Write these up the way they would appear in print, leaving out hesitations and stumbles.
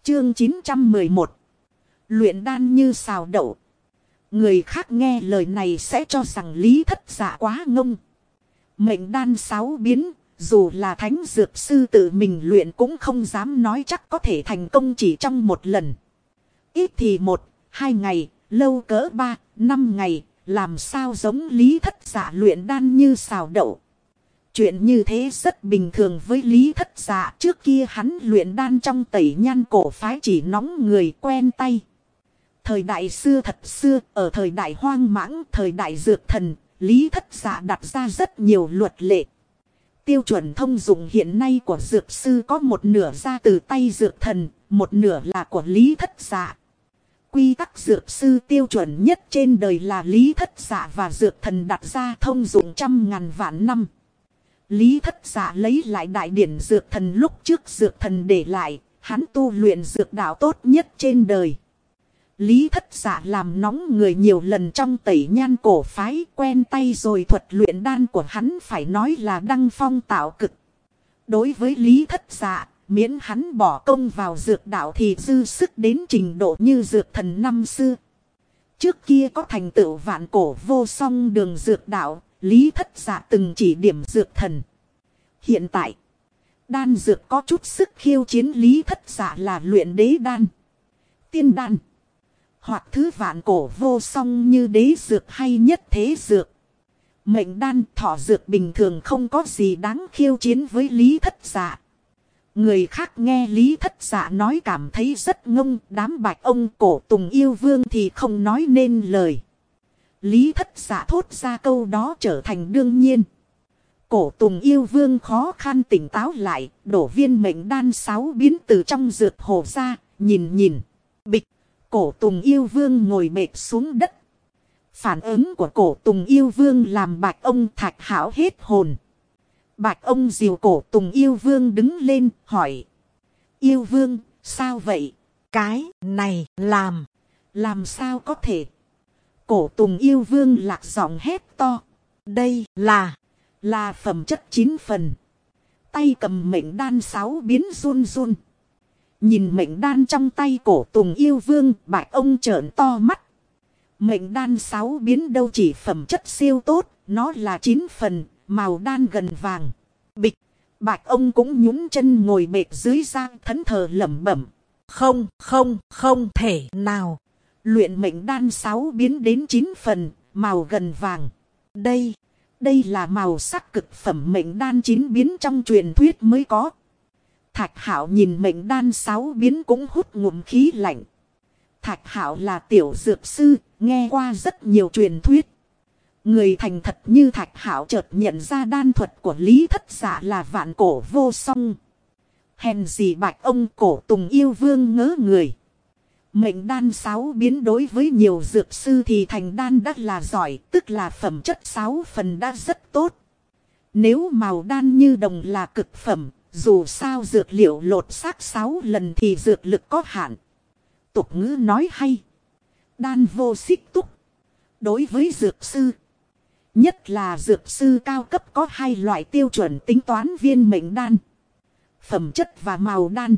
Chương 911. Luyện đan như xào đậu. Người khác nghe lời này sẽ cho rằng Lý Thất Dạ quá ngông. Mệnh đan 6 biến, dù là thánh dược sư tự mình luyện cũng không dám nói chắc có thể thành công chỉ trong một lần. Ít thì 1-2 ngày, lâu cỡ 3-5 ngày, làm sao giống Lý Thất Dạ luyện đan như xào đậu. Chuyện như thế rất bình thường với Lý Thất Dạ. Trước kia hắn luyện đan trong Tẩy Nhan cổ phái chỉ nóng người quen tay. Thời đại xưa thật xưa, ở thời đại hoang mãng, thời đại dược thần, Lý Thất Dạ đặt ra rất nhiều luật lệ. Tiêu chuẩn thông dụng hiện nay của dược sư có một nửa ra từ tay dược thần, một nửa là của Lý Thất Dạ. Quy tắc dược sư tiêu chuẩn nhất trên đời là Lý Thất Dạ và dược thần đặt ra thông dụng trăm ngàn vạn năm. Lý Thất Dạ lấy lại đại điển dược thần lúc trước dược thần để lại, hắn tu luyện dược đạo tốt nhất trên đời. Lý Thất Dạ làm nóng người nhiều lần trong Tẩy Nhan cổ phái, quen tay rồi, thuật luyện đan của hắn phải nói là đăng phong tạo cực. Đối với Lý Thất Dạ, miễn hắn bỏ công vào dược đạo thì dư sức đến trình độ như dược thần năm xưa. Trước kia có thành tựu vạn cổ vô song đường dược đạo, Lý Thất Dạ từng chỉ điểm dược thần. Hiện tại, đan dược có chút sức khiêu chiến Lý Thất Dạ là luyện đế đan, tiên đan, hoặc thứ vạn cổ vô song như đế dược hay nhất thế dược. Mệnh đan, thọ dược bình thường không có gì đáng khiêu chiến với Lý Thất Dạ. Người khác nghe Lý Thất Dạ nói cảm thấy rất ngông, đám bạch ông Cổ Tùng Yêu Vương thì không nói nên lời. Lý Thất Dạ thốt ra câu đó trở thành đương nhiên. Cổ Tùng Yêu Vương khó khăn tỉnh táo lại, đổ viên mệnh đan 6 biến từ trong dược hồ ra, nhìn. Bịch, Cổ Tùng Yêu Vương ngồi bệt xuống đất. Phản ứng của Cổ Tùng Yêu Vương làm bạch ông Thạch Hảo hết hồn. Bạch ông dìu Cổ Tùng Yêu Vương đứng lên, hỏi. Yêu Vương, sao vậy? Cái này làm sao có thể? Cổ Tùng Yêu Vương lạc giọng hét to. Đây là phẩm chất 9 phần. Tay cầm mệnh đan 6 biến run. Nhìn mệnh đan trong tay Cổ Tùng Yêu Vương, bạch ông trợn to mắt. Mệnh đan 6 biến đâu chỉ phẩm chất siêu tốt, nó là 9 phần, màu đan gần vàng. Bịch, bạch ông cũng nhún chân ngồi bệt dưới giang thẫn thờ lẩm bẩm. Không thể nào. Luyện mệnh đan 6 biến đến 9 phần, màu gần vàng. Đây là màu sắc cực phẩm mệnh đan 9 biến trong truyền thuyết mới có. Thạch Hạo nhìn mệnh đan 6 biến cũng hút ngụm khí lạnh. Thạch Hạo là tiểu dược sư, nghe qua rất nhiều truyền thuyết. Người thành thật như Thạch Hạo chợt nhận ra đan thuật của Lý Thất Dạ là vạn cổ vô song. Hèn gì bạch ông Cổ Tùng Yêu Vương ngớ người. Mệnh đan 6 biến đối với nhiều dược sư thì thành đan đã là giỏi, tức là phẩm chất 6 phần đã rất tốt. Nếu màu đan như đồng là cực phẩm, dù sao dược liệu lột xác 6 lần thì dược lực có hạn. Tục ngữ nói hay. Đan vô xích túc. Đối với dược sư, nhất là dược sư cao cấp có 2 loại tiêu chuẩn tính toán viên mệnh đan. Phẩm chất và màu đan.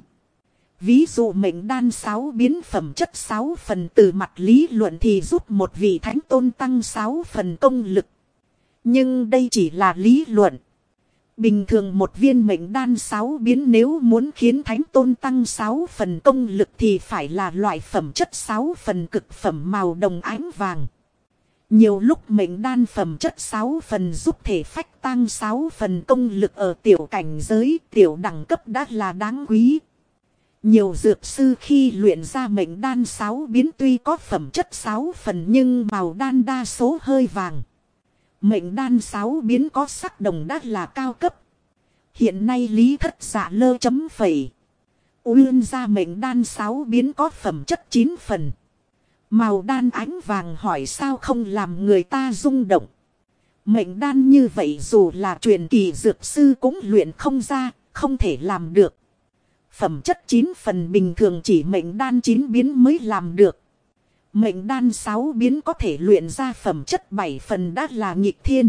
Ví dụ mệnh đan 6 biến phẩm chất 6 phần từ mặt lý luận thì giúp một vị thánh tôn tăng 6 phần công lực. Nhưng đây chỉ là lý luận. Bình thường một viên mệnh đan 6 biến nếu muốn khiến thánh tôn tăng 6 phần công lực thì phải là loại phẩm chất 6 phần cực phẩm màu đồng ánh vàng. Nhiều lúc mệnh đan phẩm chất 6 phần giúp thể phách tăng 6 phần công lực ở tiểu cảnh giới, tiểu đẳng cấp đã là đáng quý. Nhiều dược sư khi luyện ra mệnh đan 6 biến tuy có phẩm chất 6 phần nhưng màu đan đa số hơi vàng. Mệnh đan 6 biến có sắc đồng đã là cao cấp. Hiện nay Lý Thất Dạ lơ chấm phẩy. Uyên ra mệnh đan 6 biến có phẩm chất 9 phần. Màu đan ánh vàng hỏi sao không làm người ta rung động. Mệnh đan như vậy dù là truyền kỳ dược sư cũng luyện không ra, không thể làm được. Phẩm chất 9 phần bình thường chỉ mệnh đan 9 biến mới làm được. Mệnh đan 6 biến có thể luyện ra phẩm chất 7 phần đã là nghịch thiên.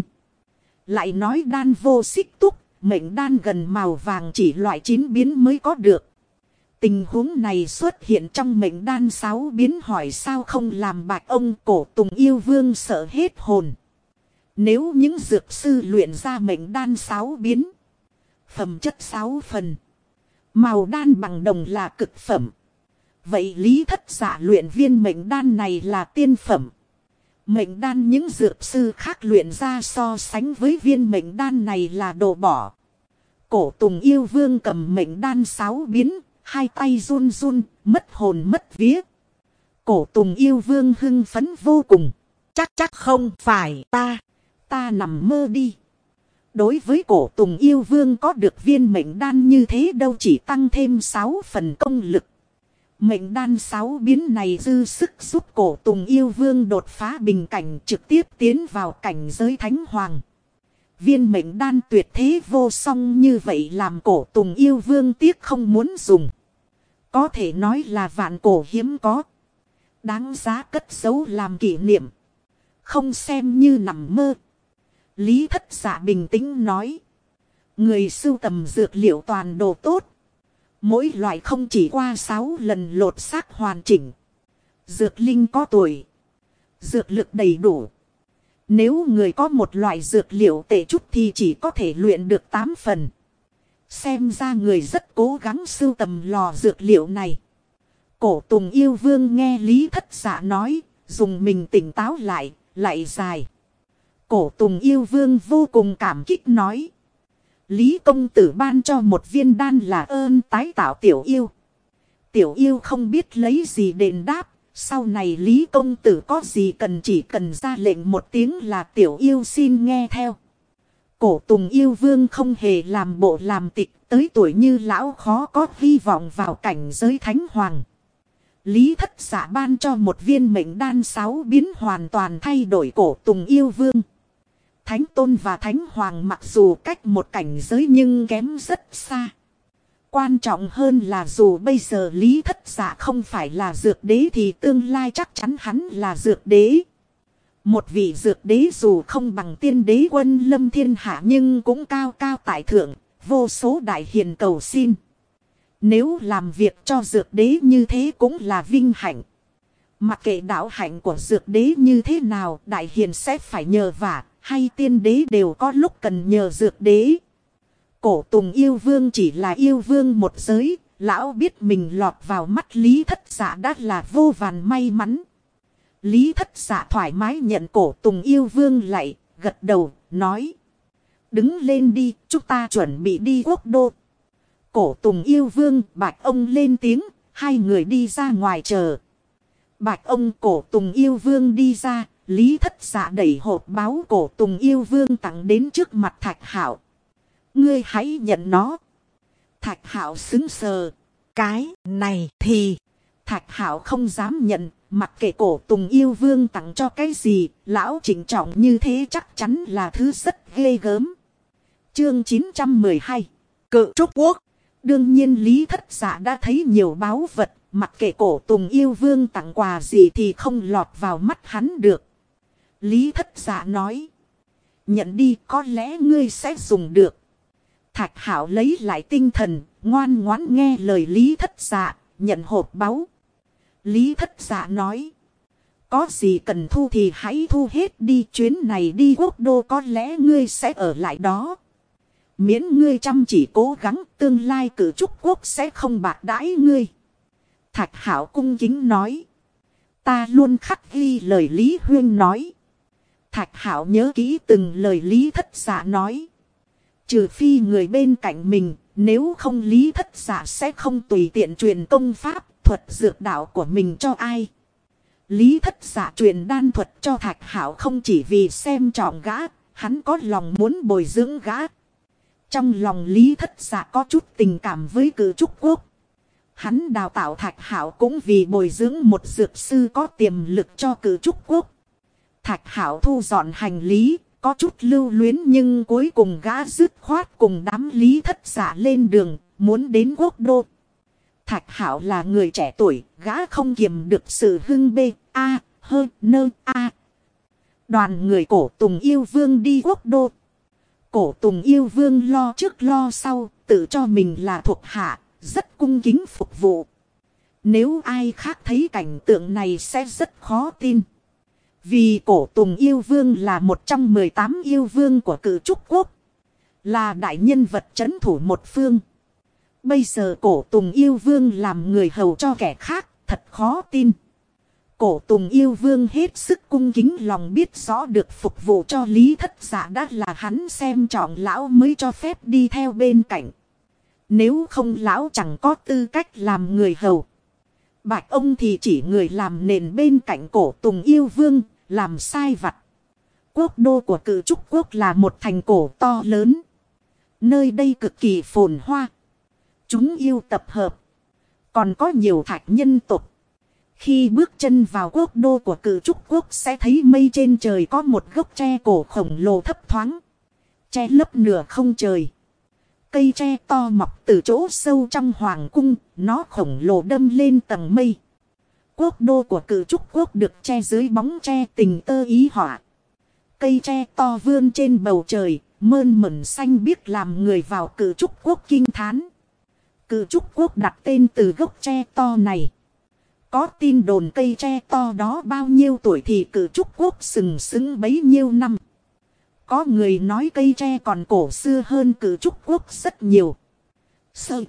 Lại nói đan vô xích túc, mệnh đan gần màu vàng chỉ loại 9 biến mới có được. Tình huống này xuất hiện trong mệnh đan 6 biến, hỏi sao không làm bạch ông. Cổ Tùng yêu vương sợ hết hồn. Nếu những dược sư luyện ra mệnh đan 6 biến, phẩm chất 6 phần, màu đan bằng đồng là cực phẩm, vậy Lý Thất Dạ luyện viên mệnh đan này là tiên phẩm. Mệnh đan những dược sư khác luyện ra so sánh với viên mệnh đan này là đồ bỏ. Cổ Tùng yêu vương cầm mệnh đan 6 biến, hai tay run run, mất hồn mất vía. Cổ Tùng yêu vương hưng phấn vô cùng. Chắc không phải Ta nằm mơ đi. Đối với Cổ Tùng yêu vương có được viên mệnh đan như thế đâu chỉ tăng thêm 6 phần công lực. Mệnh đan 6 biến này dư sức giúp Cổ Tùng yêu vương đột phá bình cảnh, trực tiếp tiến vào cảnh giới thánh hoàng. Viên mệnh đan tuyệt thế vô song như vậy làm Cổ Tùng yêu vương tiếc không muốn dùng. Có thể nói là vạn cổ hiếm có, đáng giá cất giấu làm kỷ niệm, không xem như nằm mơ. Lý Thất Dạ bình tĩnh nói. Người sưu tầm dược liệu toàn đồ tốt. Mỗi loại không chỉ qua 6 lần lột xác hoàn chỉnh. Dược linh có tuổi, dược lực đầy đủ. Nếu người có một loại dược liệu tệ chút thì chỉ có thể luyện được 8 phần. Xem ra người rất cố gắng sưu tầm lò dược liệu này. Cổ Tùng yêu vương nghe Lý Thất Dạ nói, dùng mình tỉnh táo lại dài. Cổ Tùng yêu vương vô cùng cảm kích nói. Lý công tử ban cho một viên đan là ơn tái tạo tiểu yêu. Tiểu yêu không biết lấy gì đền đáp. Sau này Lý công tử có gì cần chỉ cần ra lệnh một tiếng là tiểu yêu xin nghe theo. Cổ Tùng yêu vương không hề làm bộ làm tịch, tới tuổi như lão khó có hy vọng vào cảnh giới thánh hoàng. Lý Thất Dạ ban cho một viên mệnh đan 6 biến hoàn toàn thay đổi Cổ Tùng yêu vương. Thánh tôn và thánh hoàng mặc dù cách một cảnh giới nhưng kém rất xa. Quan trọng hơn là dù bây giờ Lý Thất Dạ không phải là dược đế thì tương lai chắc chắn hắn là dược đế. Một vị dược đế dù không bằng tiên đế quân lâm thiên hạ nhưng cũng cao cao tại thượng, vô số đại hiền cầu xin. Nếu làm việc cho dược đế như thế cũng là vinh hạnh. Mặc kệ đạo hạnh của dược đế như thế nào, đại hiền sẽ phải nhờ vả, hay tiên đế đều có lúc cần nhờ dược đế. Cổ Tùng yêu vương chỉ là yêu vương một giới, lão biết mình lọt vào mắt Lý Thất Dạ đã là vô vàn may mắn. Lý Thất Dạ thoải mái nhận Cổ Tùng yêu vương lại, gật đầu, nói. Đứng lên đi, chúng ta chuẩn bị đi quốc đô. Cổ Tùng yêu vương, bạch ông lên tiếng, hai người đi ra ngoài chờ. Bạch ông Cổ Tùng yêu vương đi ra, Lý Thất Dạ đẩy hộp báo Cổ Tùng yêu vương tặng đến trước mặt Thạch Hạo. Ngươi hãy nhận nó. Thạch Hạo sững sờ. cái này thì... Thạch Hạo không dám nhận, mặc kệ Cổ Tùng yêu vương tặng cho cái gì, lão trịnh trọng như thế chắc chắn là thứ rất ghê gớm. Chương 912. Cự trúc quốc. Đương nhiên Lý Thất Dạ đã thấy nhiều báu vật, mặc kệ Cổ Tùng yêu vương tặng quà gì thì không lọt vào mắt hắn được. Lý Thất Dạ nói. Nhận đi, có lẽ ngươi sẽ dùng được. Thạch Hạo lấy lại tinh thần, ngoan ngoãn nghe lời Lý Thất Dạ, nhận hộp báu. Lý Thất Dạ nói. Có gì cần thu thì hãy thu hết đi, chuyến này đi quốc đô có lẽ ngươi sẽ ở lại đó. Miễn ngươi chăm chỉ cố gắng, tương lai cử trúc quốc sẽ không bạc đãi ngươi. Thạch Hạo cung kính nói. Ta luôn khắc ghi lời Lý huynh nói. Thạch Hạo nhớ kỹ từng lời Lý Thất Dạ nói. Trừ phi người bên cạnh mình, nếu không Lý Thất Dạ sẽ không tùy tiện truyền công pháp, thuật dược đạo của mình cho ai. Lý Thất Dạ truyền đan thuật cho Thạch Hạo không chỉ vì xem trọng gã, hắn có lòng muốn bồi dưỡng gã. Trong lòng Lý Thất Dạ có chút tình cảm với cử trúc quốc. Hắn đào tạo Thạch Hạo cũng vì bồi dưỡng một dược sư có tiềm lực cho cử trúc quốc. Thạch Hạo thu dọn hành lý, có chút lưu luyến nhưng cuối cùng gã dứt khoát cùng đám Lý Thất Dạ lên đường, muốn đến quốc đô. Thạch Hạo là người trẻ tuổi, gã không kiềm được sự hưng bê, Đoàn người Cổ Tùng yêu vương đi quốc đô. Cổ Tùng yêu vương lo trước lo sau, tự cho mình là thuộc hạ, rất cung kính phục vụ. Nếu ai khác thấy cảnh tượng này sẽ rất khó tin. Vì Cổ Tùng yêu vương là một trong 18 yêu vương của Cự Trúc Quốc. Là đại nhân vật trấn thủ một phương. Bây giờ Cổ Tùng yêu vương làm người hầu cho kẻ khác, thật khó tin. Cổ Tùng yêu vương hết sức cung kính lòng biết rõ được phục vụ cho Lý Thất Dạ đã là hắn xem trọng lão mới cho phép đi theo bên cạnh. Nếu không lão chẳng có tư cách làm người hầu. Bạch ông thì chỉ người làm nền bên cạnh Cổ Tùng yêu vương, làm sai vặt. Quốc đô của Cự Trúc Quốc là một thành cổ to lớn. Nơi đây cực kỳ phồn hoa. Chúng yêu tập hợp. Còn có nhiều thạch nhân tộc. Khi bước chân vào quốc đô của Cự Trúc Quốc sẽ thấy mây trên trời có một gốc tre cổ khổng lồ thấp thoáng. Che lấp nửa không trời. Cây tre to mọc từ chỗ sâu trong hoàng cung, nó khổng lồ đâm lên tầng mây. Quốc đô của Cự Trúc Quốc được che dưới bóng tre tình tơ ý họa. Cây tre to vươn trên bầu trời, mơn mởn xanh biếc làm người vào Cự Trúc Quốc kinh thán. Cự Trúc Quốc đặt tên từ gốc tre to này. Có tin đồn cây tre to đó bao nhiêu tuổi thì Cự Trúc Quốc sừng sững bấy nhiêu năm. Có người nói cây tre còn cổ xưa hơn Cự Trúc Quốc rất nhiều. Sơ.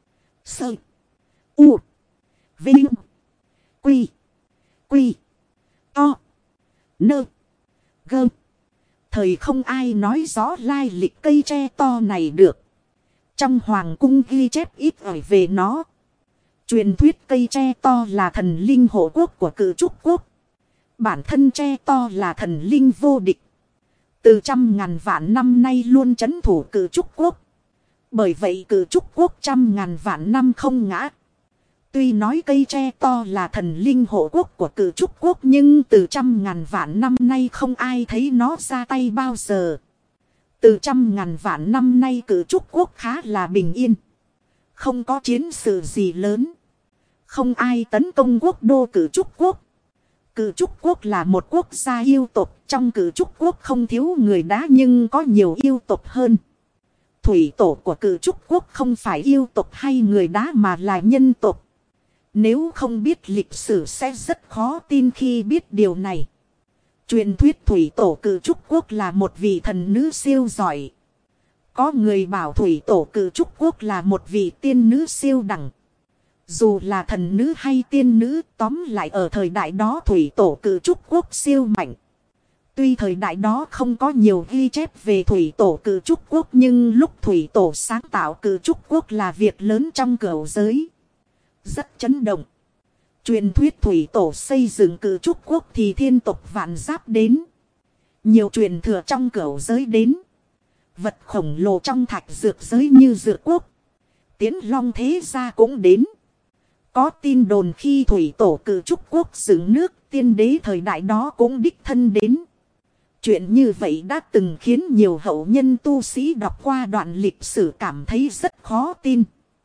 U. Vinh. Quy. Quy. To. Nơ. Gơ. Thời không ai nói rõ lai lịch cây tre to này được. Trong hoàng cung ghi chép ít ỏi về nó. Truyền thuyết cây tre to là thần linh hộ quốc của Cự Trúc Quốc. Bản thân tre to là thần linh vô địch. Từ trăm ngàn vạn năm nay luôn trấn thủ Cự Trúc Quốc. Bởi vậy Cự Trúc Quốc trăm ngàn vạn năm không ngã. Tuy nói cây tre to là thần linh hộ quốc của Cự Trúc Quốc nhưng từ trăm ngàn vạn năm nay không ai thấy nó ra tay bao giờ. Từ trăm ngàn vạn năm nay Cự Trúc Quốc khá là bình yên. Không có chiến sự gì lớn. Không ai tấn công quốc đô Cự Trúc Quốc. Cự Trúc Quốc là một quốc gia yêu tộc. Trong Cự Trúc Quốc không thiếu người đá nhưng có nhiều yêu tộc hơn. Thủy tổ của Cự Trúc Quốc không phải yêu tộc hay người đá mà là nhân tộc. Nếu không biết lịch sử sẽ rất khó tin khi biết điều này. Truyền thuyết thủy tổ Cự Trúc Quốc là một vị thần nữ siêu giỏi. Có người bảo thủy tổ Cự Trúc Quốc là một vị tiên nữ siêu đẳng. Dù là thần nữ hay tiên nữ, tóm lại ở thời đại đó thủy tổ Cự Trúc Quốc siêu mạnh. Tuy thời đại đó không có nhiều ghi chép về thủy tổ Cự Trúc Quốc nhưng lúc thủy tổ sáng tạo Cự Trúc Quốc là việc lớn trong cửu giới. Rất chấn động. Truyền thuyết thủy tổ xây dựng Cự Trúc Quốc thì thiên tộc vạn giáp đến. Nhiều truyền thừa trong cửu giới đến. Vật khổng lồ trong thạch dược giới như dược quốc. Tiến long thế gia cũng đến. Có tin đồn khi thủy tổ Cự Trúc Quốc dựng nước tiên đế thời đại đó cũng đích thân đến. Chuyện như vậy đã từng khiến nhiều hậu nhân tu sĩ đọc qua đoạn lịch sử cảm thấy rất khó tin.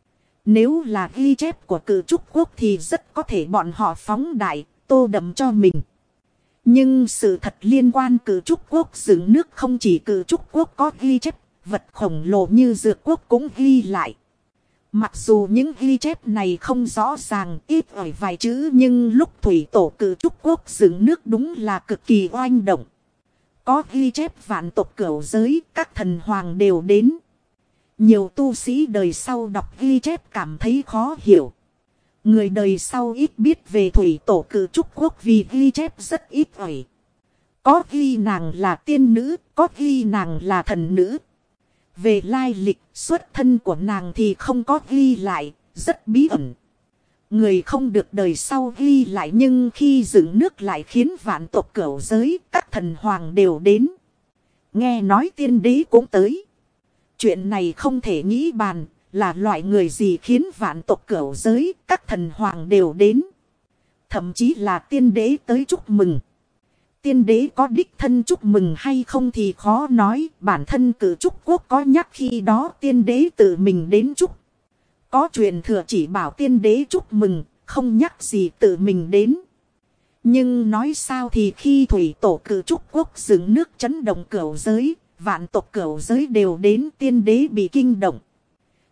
Nếu là ghi chép của Cự Trúc Quốc thì rất có thể bọn họ phóng đại, tô đậm cho mình. Nhưng sự thật liên quan Cự Trúc Quốc dựng nước không chỉ Cự Trúc Quốc có ghi chép, vật khổng lồ như dược quốc cũng ghi lại. Mặc dù những ghi chép này không rõ ràng ít ỏi vài chữ nhưng lúc thủy tổ Cự Trúc Quốc dựng nước đúng là cực kỳ oanh động. Có ghi chép vạn tộc cửu giới, các thần hoàng đều đến. Nhiều tu sĩ đời sau đọc ghi chép cảm thấy khó hiểu. Người đời sau ít biết về thủy tổ Cự Trúc Quốc vì ghi chép rất ít ỏi. Có ghi nàng là tiên nữ, có ghi nàng là thần nữ. Về lai lịch, xuất thân của nàng thì không có ghi lại, rất bí ẩn. Người không được đời sau ghi lại nhưng khi dựng nước lại khiến vạn tộc cửu giới, các thần hoàng đều đến. Nghe nói tiên đế cũng tới. Chuyện này không thể nghĩ bàn, là loại người gì khiến vạn tộc cửu giới, các thần hoàng đều đến. Thậm chí là tiên đế tới chúc mừng. Tiên đế có đích thân chúc mừng hay không thì khó nói, bản thân Cự Trúc Quốc có nhắc khi đó tiên đế tự mình đến chúc. Có truyền thừa chỉ bảo tiên đế chúc mừng, không nhắc gì tự mình đến. Nhưng nói sao thì khi thủy tổ Cự Trúc Quốc dựng nước chấn động cửu giới, vạn tộc cửu giới đều đến tiên đế bị kinh động.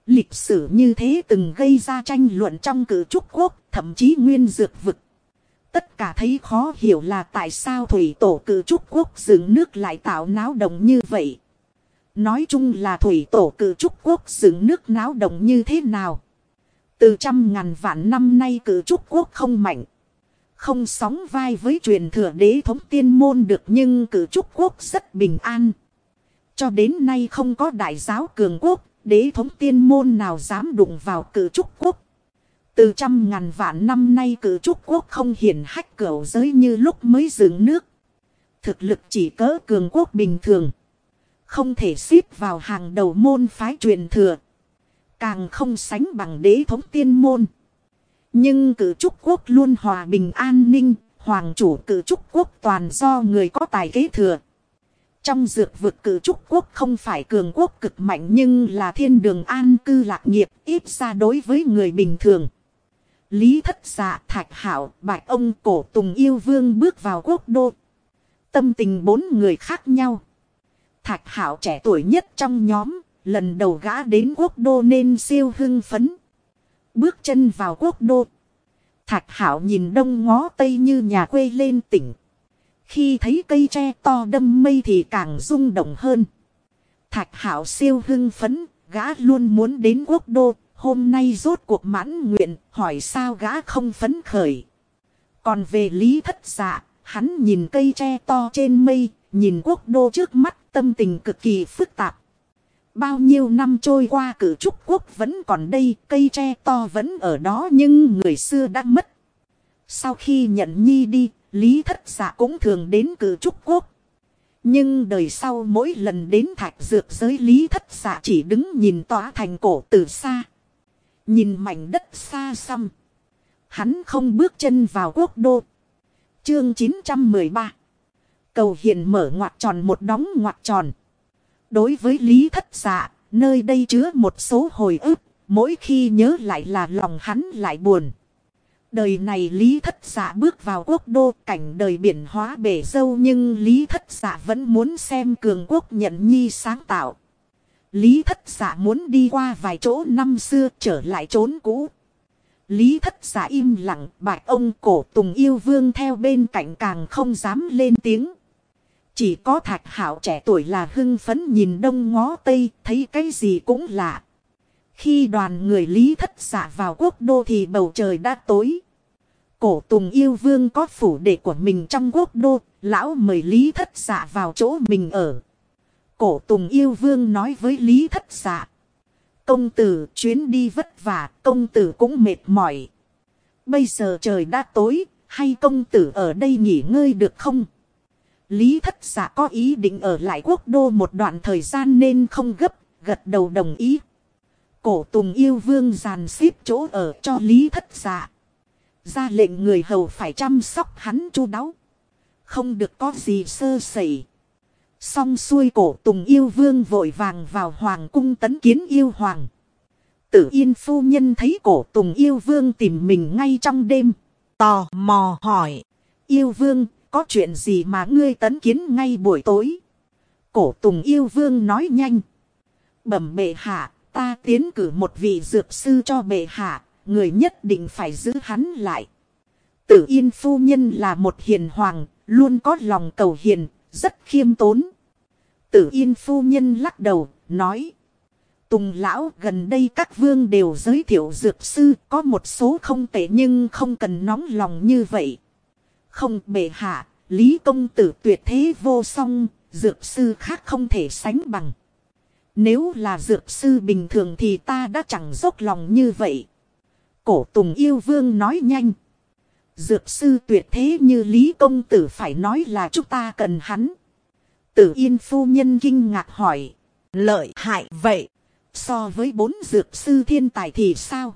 Lịch sử như thế từng gây ra tranh luận trong Cử Trúc Quốc, thậm chí nguyên dược vực. Tất cả thấy khó hiểu là tại sao thủy tổ Cử Trúc Quốc dựng nước lại tạo náo động như vậy. Nói chung là thủy tổ Cử Trúc Quốc dựng nước náo động như thế nào. Từ trăm ngàn vạn năm nay Cử Trúc Quốc không mạnh, không sóng vai với truyền thừa đế thống tiên môn được, nhưng Cử Trúc Quốc rất bình an. Cho đến nay không có đại giáo cường quốc, đế thống tiên môn nào dám đụng vào Cử Trúc Quốc. Từ trăm ngàn vạn năm nay Cử Trúc Quốc không hiển hách cửu giới như lúc mới dựng nước. Thực lực chỉ cỡ cường quốc bình thường, không thể xếp vào hàng đầu môn phái truyền thừa, càng không sánh bằng đế thống tiên môn. Nhưng Cử Trúc Quốc luôn hòa bình an ninh, hoàng chủ Cử Trúc Quốc toàn do người có tài kế thừa. Trong dược vực Cử Trúc Quốc không phải cường quốc cực mạnh nhưng là thiên đường an cư lạc nghiệp, ít ra đối với người bình thường. Lý Thất Dạ, Thạch Hạo, Bạch Ông, Cổ Tùng Yêu Vương bước vào quốc đô. Tâm tình bốn người khác nhau. Thạch Hạo trẻ tuổi nhất trong nhóm, lần đầu gã đến quốc đô nên siêu hưng phấn. Bước chân vào quốc đô, Thạch Hạo nhìn đông ngó tây như nhà quê lên tỉnh. Khi thấy cây tre to đâm mây thì càng rung động hơn. Thạch Hạo siêu hưng phấn, gã luôn muốn đến quốc đô, hôm nay rốt cuộc mãn nguyện, hỏi sao gã không phấn khởi. Còn về Lý Thất Dạ, hắn nhìn cây tre to trên mây, nhìn quốc đô trước mắt, tâm tình cực kỳ phức tạp. Bao nhiêu năm trôi qua Cử Trúc Quốc vẫn còn đây, cây tre to vẫn ở đó nhưng người xưa đã mất. Sau khi nhận nhi đi, Lý Thất Dạ cũng thường đến Cử Trúc Quốc. Nhưng đời sau mỗi lần đến thạch dược giới Lý Thất Dạ chỉ đứng nhìn tòa thành cổ từ xa. Nhìn mảnh đất xa xăm. Hắn không bước chân vào quốc đô. Chương 913. Cầu hiền mở ngoặc tròn một đóng ngoặc tròn. Đối với Lý Thất Dạ, nơi đây chứa một số hồi ức, mỗi khi nhớ lại là lòng hắn lại buồn. Đời này Lý Thất Dạ bước vào quốc đô, cảnh đời biển hóa bể dâu, nhưng Lý Thất Dạ vẫn muốn xem cường quốc nhận nhi sáng tạo. Lý Thất Dạ muốn đi qua vài chỗ năm xưa trở lại chốn cũ. Lý Thất Dạ im lặng, Bạch Ông, Cổ Tùng Yêu Vương theo bên cạnh càng không dám lên tiếng. Chỉ có Thạch Hạo trẻ tuổi là hưng phấn nhìn đông ngó tây, thấy cái gì cũng lạ. Khi đoàn người Lý Thất Dạ vào quốc đô thì bầu trời đã tối. Cổ Tùng Yêu Vương có phủ đệ của mình trong quốc đô, lão mời Lý Thất Dạ vào chỗ mình ở. Cổ Tùng Yêu Vương nói với Lý Thất Dạ: công tử chuyến đi vất vả, công tử cũng mệt mỏi. Bây giờ trời đã tối, hay công tử ở đây nghỉ ngơi được không? Lý Thất Dạ có ý định ở lại quốc đô một đoạn thời gian nên không gấp, gật đầu đồng ý. Cổ Tùng Yêu Vương dàn xếp chỗ ở cho Lý Thất Dạ, ra lệnh người hầu phải chăm sóc hắn chu đáo, không được có gì sơ sẩy. Xong xuôi Cổ Tùng Yêu Vương vội vàng vào hoàng cung tấn kiến yêu hoàng. Tử Yên phu nhân thấy Cổ Tùng Yêu Vương tìm mình ngay trong đêm, Tò mò hỏi: Yêu Vương, có chuyện gì mà ngươi tấn kiến ngay buổi tối? Cổ Tùng Yêu Vương nói nhanh: bẩm bệ hạ, ta tiến cử một vị dược sư cho bệ hạ, người nhất định phải giữ hắn lại. Tử Yên phu nhân là một hiền hoàng, luôn có lòng cầu hiền, rất khiêm tốn. Tử Yên phu nhân lắc đầu, nói: Tùng lão, gần đây các vương đều giới thiệu dược sư, có một số không tệ nhưng không cần nóng lòng như vậy. Không bệ hạ, Lý công tử tuyệt thế vô song, dược sư khác không thể sánh bằng. Nếu là dược sư bình thường thì ta đã chẳng dốc lòng như vậy. Cổ Tùng Yêu Vương nói nhanh: dược sư tuyệt thế như Lý công tử phải nói là chúng ta cần hắn. Tử Yên phu nhân kinh ngạc hỏi: lợi hại vậy? So với 4 dược sư thiên tài thì sao?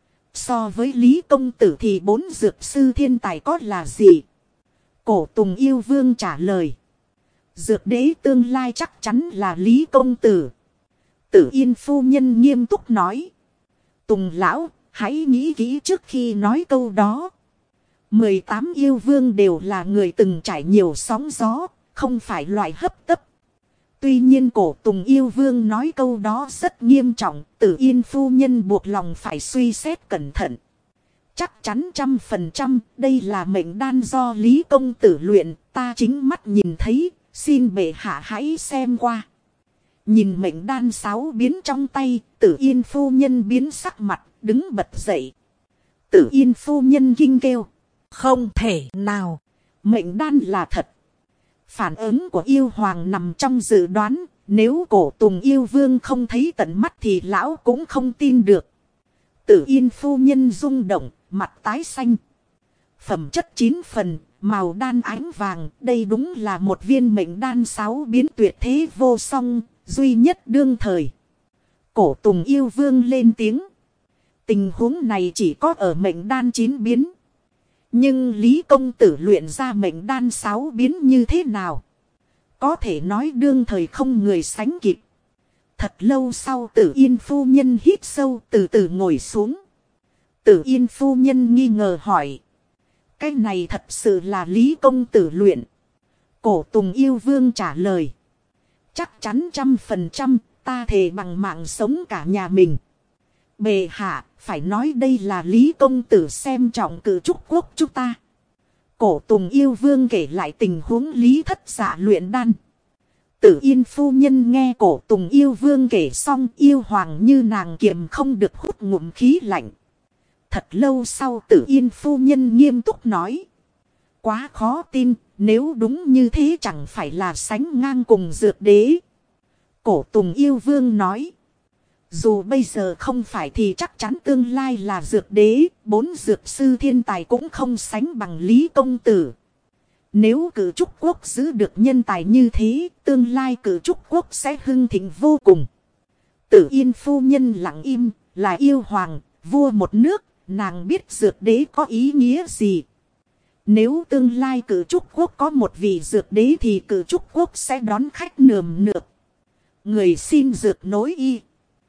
So với Lý công tử thì 4 dược sư thiên tài có là gì? Cổ Tùng Yêu Vương trả lời: dược đế tương lai chắc chắn là Lý công tử. Tử Yên phu nhân nghiêm túc nói: Tùng lão, hãy nghĩ kỹ trước khi nói câu đó. 18 yêu vương đều là người từng trải nhiều sóng gió, không phải loại hấp tấp. Tuy nhiên cổ Tùng yêu vương nói câu đó rất nghiêm trọng, Tử Yên phu nhân buộc lòng phải suy xét cẩn thận. Chắc chắn 100% đây là mệnh đan do Lý công tử luyện, ta chính mắt nhìn thấy, xin bệ hạ hãy xem qua. Nhìn mệnh đan 6 biến trong tay, Tử Yên phu nhân biến sắc mặt, đứng bật dậy. Tử Yên phu nhân kinh kêu. Không thể nào. Mệnh đan là thật. Phản ứng của yêu hoàng nằm trong dự đoán. Nếu cổ Tùng yêu vương không thấy tận mắt thì lão cũng không tin được. Tử Yên phu nhân rung động, mặt tái xanh. Phẩm chất 9 phần, màu đan ánh vàng. Đây đúng là một viên mệnh đan 6 biến tuyệt thế vô song, duy nhất đương thời. Cổ Tùng yêu vương lên tiếng. Tình huống này chỉ có ở mệnh đan 9 biến. Nhưng Lý công tử luyện ra mệnh đan 6 biến như thế nào? Có thể nói đương thời không người sánh kịp. Thật lâu sau Tử Yên phu nhân hít sâu từ từ ngồi xuống. Tử Yên phu nhân nghi ngờ hỏi. Cái này thật sự là Lý công tử luyện. Cổ Tùng yêu vương trả lời. Chắc chắn 100%, ta thề bằng mạng sống cả nhà mình. Bệ hạ, phải nói đây là Lý công tử xem trọng Cử Trúc quốc chúng ta. Cổ Tùng yêu vương kể lại tình huống Lý thất dạ luyện đan. Tử Yên phu nhân nghe cổ Tùng yêu vương kể xong, yêu hoàng như nàng kiềm không được hút ngụm khí lạnh. Thật lâu sau Tử Yên phu nhân nghiêm túc nói. Quá khó tin, nếu đúng như thế chẳng phải là sánh ngang cùng dược đế. Cổ Tùng yêu vương nói. Dù bây giờ không phải thì chắc chắn tương lai là dược đế, 4 dược sư thiên tài cũng không sánh bằng Lý công tử. Nếu Cử Trúc quốc giữ được nhân tài như thế, tương lai Cử Trúc quốc sẽ hưng thịnh vô cùng. Tử Yên phu nhân lặng im, là yêu hoàng, vua một nước, nàng biết dược đế có ý nghĩa gì. Nếu tương lai Cử Trúc quốc có một vị dược đế thì Cử Trúc quốc sẽ đón khách nườm nượp. Người xin dược nối y.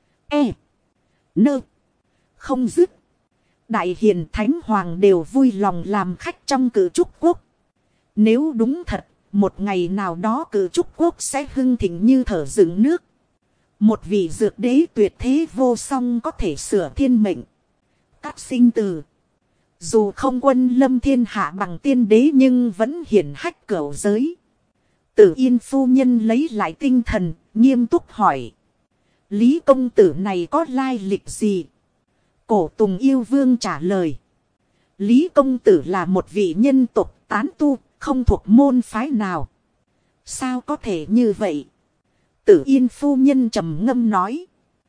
Nơ. Không dứt. Đại hiền thánh hoàng đều vui lòng làm khách trong Cử Trúc quốc. Nếu đúng thật, một ngày nào đó Cử Trúc quốc sẽ hưng thịnh như thở dựng nước. Một vị dược đế tuyệt thế vô song có thể sửa thiên mệnh, cắt sinh tử. Dù không quân lâm thiên hạ bằng tiên đế nhưng vẫn hiển hách cửu giới. Tử Yên phu nhân lấy lại tinh thần, nghiêm túc hỏi. Lý công tử này có lai lịch gì? Cổ Tùng yêu vương trả lời. Lý công tử là một vị nhân tộc tán tu, không thuộc môn phái nào. Sao có thể như vậy? Tử Yên phu nhân trầm ngâm nói.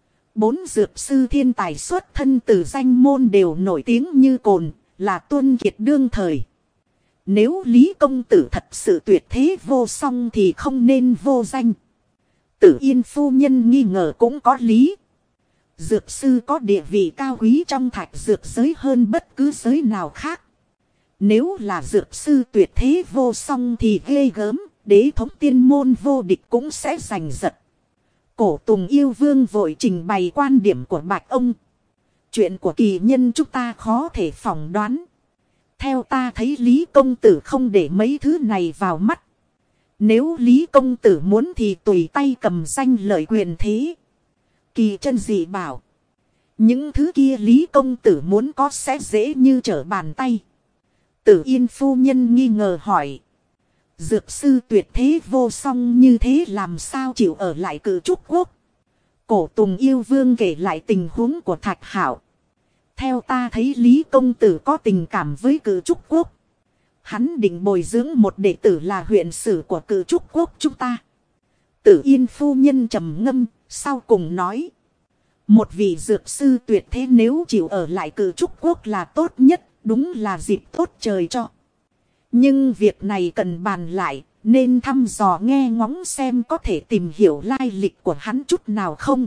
4 dược sư thiên tài xuất thân từ danh môn đều nổi tiếng như cồn, là tuân kiệt đương thời. Nếu Lý công tử thật sự tuyệt thế vô song thì không nên vô danh. Tử Yên phu nhân nghi ngờ cũng có lý. Dược sư có địa vị cao quý trong thạch dược giới hơn bất cứ giới nào khác. Nếu là dược sư tuyệt thế vô song thì ghê gớm, đế thống tiên môn vô địch cũng sẽ giành giật. Cổ Tùng yêu vương vội trình bày quan điểm của Bạch ông. Chuyện của kỳ nhân chúng ta khó thể phỏng đoán. Theo ta thấy Lý công tử không để mấy thứ này vào mắt. Nếu Lý công tử muốn thì tùy tay cầm danh lợi quyền thế. Kỳ chân dị bảo. Những thứ kia Lý công tử muốn có sẽ dễ như trở bàn tay. Tử Yên phu nhân nghi ngờ hỏi. Dược sư tuyệt thế vô song như thế làm sao chịu ở lại Cử Trúc quốc? Cổ Tùng yêu vương kể lại tình huống của Thạch Hạo. Theo ta thấy Lý công tử có tình cảm với Cử Trúc quốc. Hắn định bồi dưỡng một đệ tử là huyện sử của Cử Trúc quốc chúng ta. Tử Yên phu nhân trầm ngâm, sau cùng nói. Một vị dược sư tuyệt thế nếu chịu ở lại Cử Trúc quốc là tốt nhất, đúng là dịp tốt trời cho. Nhưng việc này cần bàn lại, nên thăm dò nghe ngóng xem có thể tìm hiểu lai lịch của hắn chút nào không.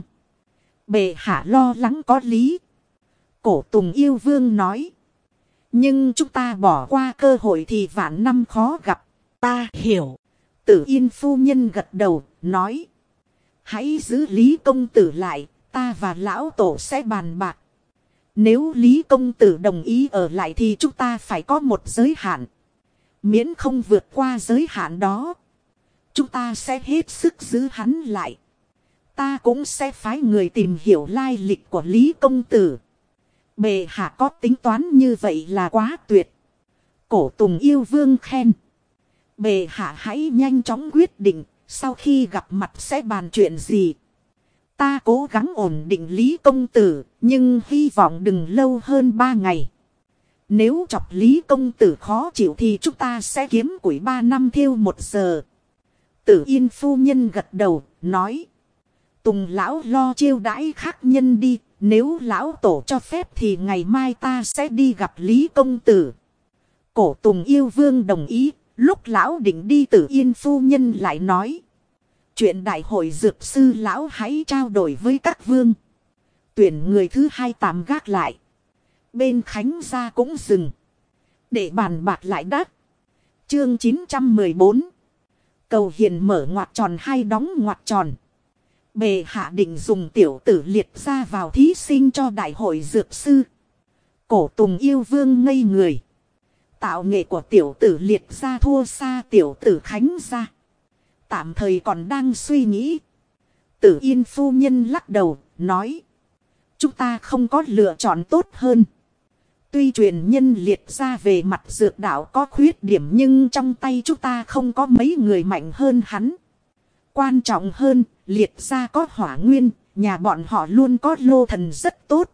Bệ hạ lo lắng có lý. Cổ Tùng yêu vương nói. Nhưng chúng ta bỏ qua cơ hội thì vạn năm khó gặp. Ta hiểu. Tử Yên phu nhân gật đầu, nói. Hãy giữ Lý công tử lại, ta và lão tổ sẽ bàn bạc. Nếu Lý công tử đồng ý ở lại thì chúng ta phải có một giới hạn. Miễn không vượt qua giới hạn đó. chúng ta sẽ hết sức giữ hắn lại. Ta cũng sẽ phái người tìm hiểu lai lịch của Lý công tử. Bệ hạ có tính toán như vậy là quá tuyệt. Cổ Tùng yêu vương khen. Bệ hạ hãy nhanh chóng quyết định, sau khi gặp mặt sẽ bàn chuyện gì. Ta cố gắng ổn định Lý công tử, nhưng hy vọng đừng lâu hơn 3 ngày. Nếu chọc Lý công tử khó chịu thì chúng ta sẽ kiếm củi 3 năm thiêu 1 giờ. Tử Yên phu nhân gật đầu, nói. Tùng lão lo chiêu đãi khác nhân đi, nếu lão tổ cho phép thì ngày mai ta sẽ đi gặp Lý công tử. Cổ Tùng yêu vương đồng ý, lúc lão định đi Tử Yên phu nhân lại nói. Chuyện đại hội dược sư lão hãy trao đổi với các vương. Tuyển người thứ 2 tạm gác lại. Bên Khánh gia cũng dừng. Để bàn bạc lại đắt. Chương 914. Cầu hiền mở ngoặc tròn hay đóng ngoặc tròn. Bệ hạ định dùng tiểu tử liệt ra vào thí sinh cho đại hội dược sư. Cổ Tùng yêu vương ngây người. Tạo nghệ của tiểu tử liệt ra thua xa tiểu tử Khánh gia. Tạm thời còn đang suy nghĩ. Tử Yên phu nhân lắc đầu, nói. Chúng ta không có lựa chọn tốt hơn. Tuy truyền nhân liệt ra về mặt dược đạo có khuyết điểm, nhưng trong tay chúng ta không có mấy người mạnh hơn hắn. Quan trọng hơn, liệt ra có hỏa nguyên, nhà bọn họ luôn có lô thần rất tốt.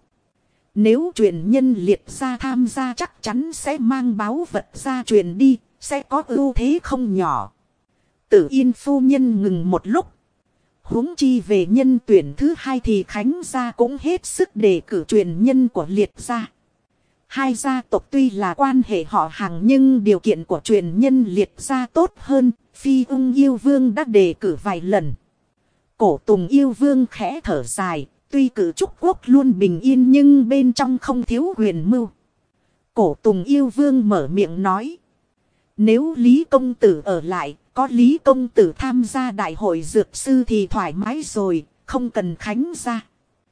Nếu truyền nhân liệt ra tham gia chắc chắn sẽ mang báu vật ra truyền đi, sẽ có ưu thế không nhỏ. Tử Yên phu nhân ngừng một lúc. Huống chi về nhân tuyển thứ 2 thì Khánh gia cũng hết sức đề cử truyền nhân của liệt gia. Hai gia tộc tuy là quan hệ họ hàng nhưng điều kiện của truyền nhân liệt gia tốt hơn. Phi Ung yêu vương đã đề cử vài lần. Cổ Tùng yêu vương khẽ thở dài. Tuy cử Trúc quốc luôn bình yên nhưng bên trong không thiếu huyền mưu. Cổ Tùng yêu vương mở miệng nói. Nếu Lý công tử ở lại, có Lý công tử tham gia đại hội dược sư thì thoải mái rồi, không cần Khánh gia.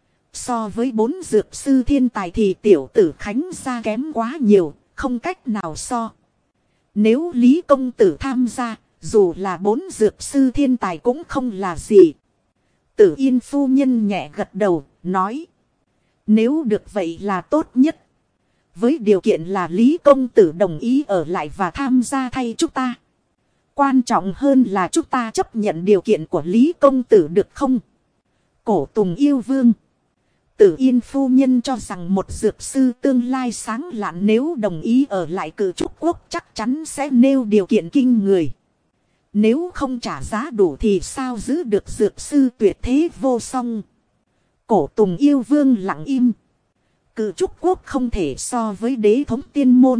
So với 4 dược sư thiên tài thì tiểu tử Khánh gia kém quá nhiều, không cách nào so. Nếu Lý công tử tham gia, dù là 4 dược sư thiên tài cũng không là gì. Tử Yên phu nhân nhẹ gật đầu, nói. Nếu được vậy là tốt nhất. Với điều kiện là Lý công tử đồng ý ở lại và tham gia thay chúng ta. Quan trọng hơn là chúng ta chấp nhận điều kiện của Lý công tử được không? Cổ Tùng yêu vương. Tử Yên phu nhân cho rằng một dược sư tương lai sáng lạn nếu đồng ý ở lại cử Trúc quốc chắc chắn sẽ nêu điều kiện kinh người. Nếu không trả giá đủ thì sao giữ được dược sư tuyệt thế vô song? Cổ Tùng yêu vương lặng im. Cử Trúc quốc không thể so với đế thống tiên môn.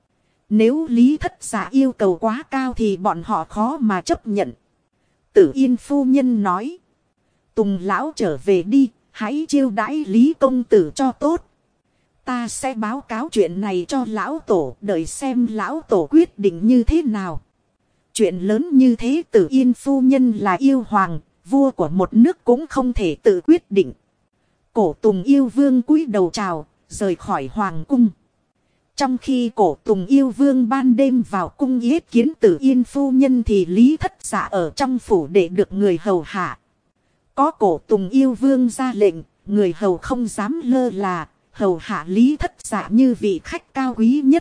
Nếu Lý thất giả yêu cầu quá cao thì bọn họ khó mà chấp nhận. Tử Yên phu nhân nói. Tùng lão trở về đi, hãy chiêu đãi Lý công tử cho tốt. Ta sẽ báo cáo chuyện này cho lão tổ, đợi xem lão tổ quyết định như thế nào. Chuyện lớn như thế Tử Yên phu nhân là yêu hoàng, vua của một nước cũng không thể tự quyết định. Cổ Tùng yêu vương cúi đầu chào, rời khỏi hoàng cung. Trong khi Cổ Tùng yêu vương ban đêm vào cung yết kiến Tử Yên phu nhân thì Lý thất giả ở trong phủ để được người hầu hạ. Có Cổ Tùng yêu vương ra lệnh, người hầu không dám lơ là, hầu hạ Lý thất giả như vị khách cao quý nhất.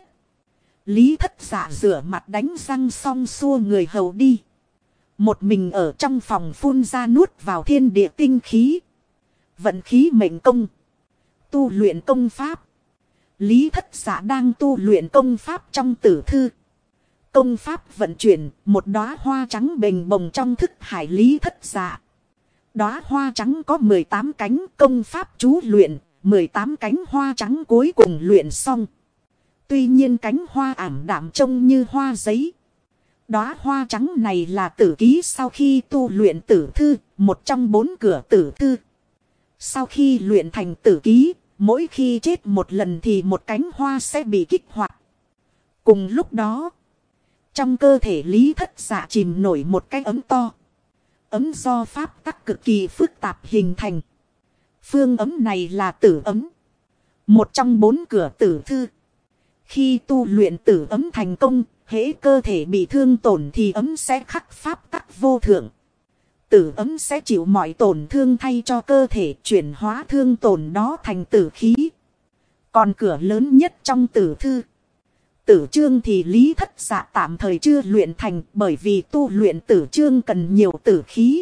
Lý thất giả rửa mặt đánh răng xong xua người hầu đi. Một mình ở trong phòng phun ra nuốt vào thiên địa tinh khí. Vận khí mệnh công. Tu luyện công pháp. Lý thất giả đang tu luyện công pháp trong tử thư. Công pháp vận chuyển, một đóa hoa trắng bềnh bồng trong thức hải Lý thất giả. Đóa hoa trắng có 18 cánh, công pháp chú luyện, 18 cánh hoa trắng cuối cùng luyện xong. Tuy nhiên cánh hoa ảm đạm trông như hoa giấy. Đóa hoa trắng này là tử ký sau khi tu luyện tử thư, một trong 4 cửa tử thư. Sau khi luyện thành tử ký, mỗi khi chết một lần thì một cánh hoa sẽ bị kích hoạt. Cùng lúc đó, trong cơ thể Lý thất giả chìm nổi một cái ấm to. Ấm do pháp tắc cực kỳ phức tạp hình thành. Phương ấm này là tử ấm. Một trong 4 cửa tử thư. Khi tu luyện tử ấm thành công, hễ cơ thể bị thương tổn thì ấm sẽ khắc pháp tắc vô thượng. Tử ấm sẽ chịu mọi tổn thương thay cho cơ thể, chuyển hóa thương tổn đó thành tử khí. Còn cửa lớn nhất trong tử thư, tử chương thì Lý Thất Dạ tạm thời chưa luyện thành, bởi vì tu luyện tử chương cần nhiều tử khí.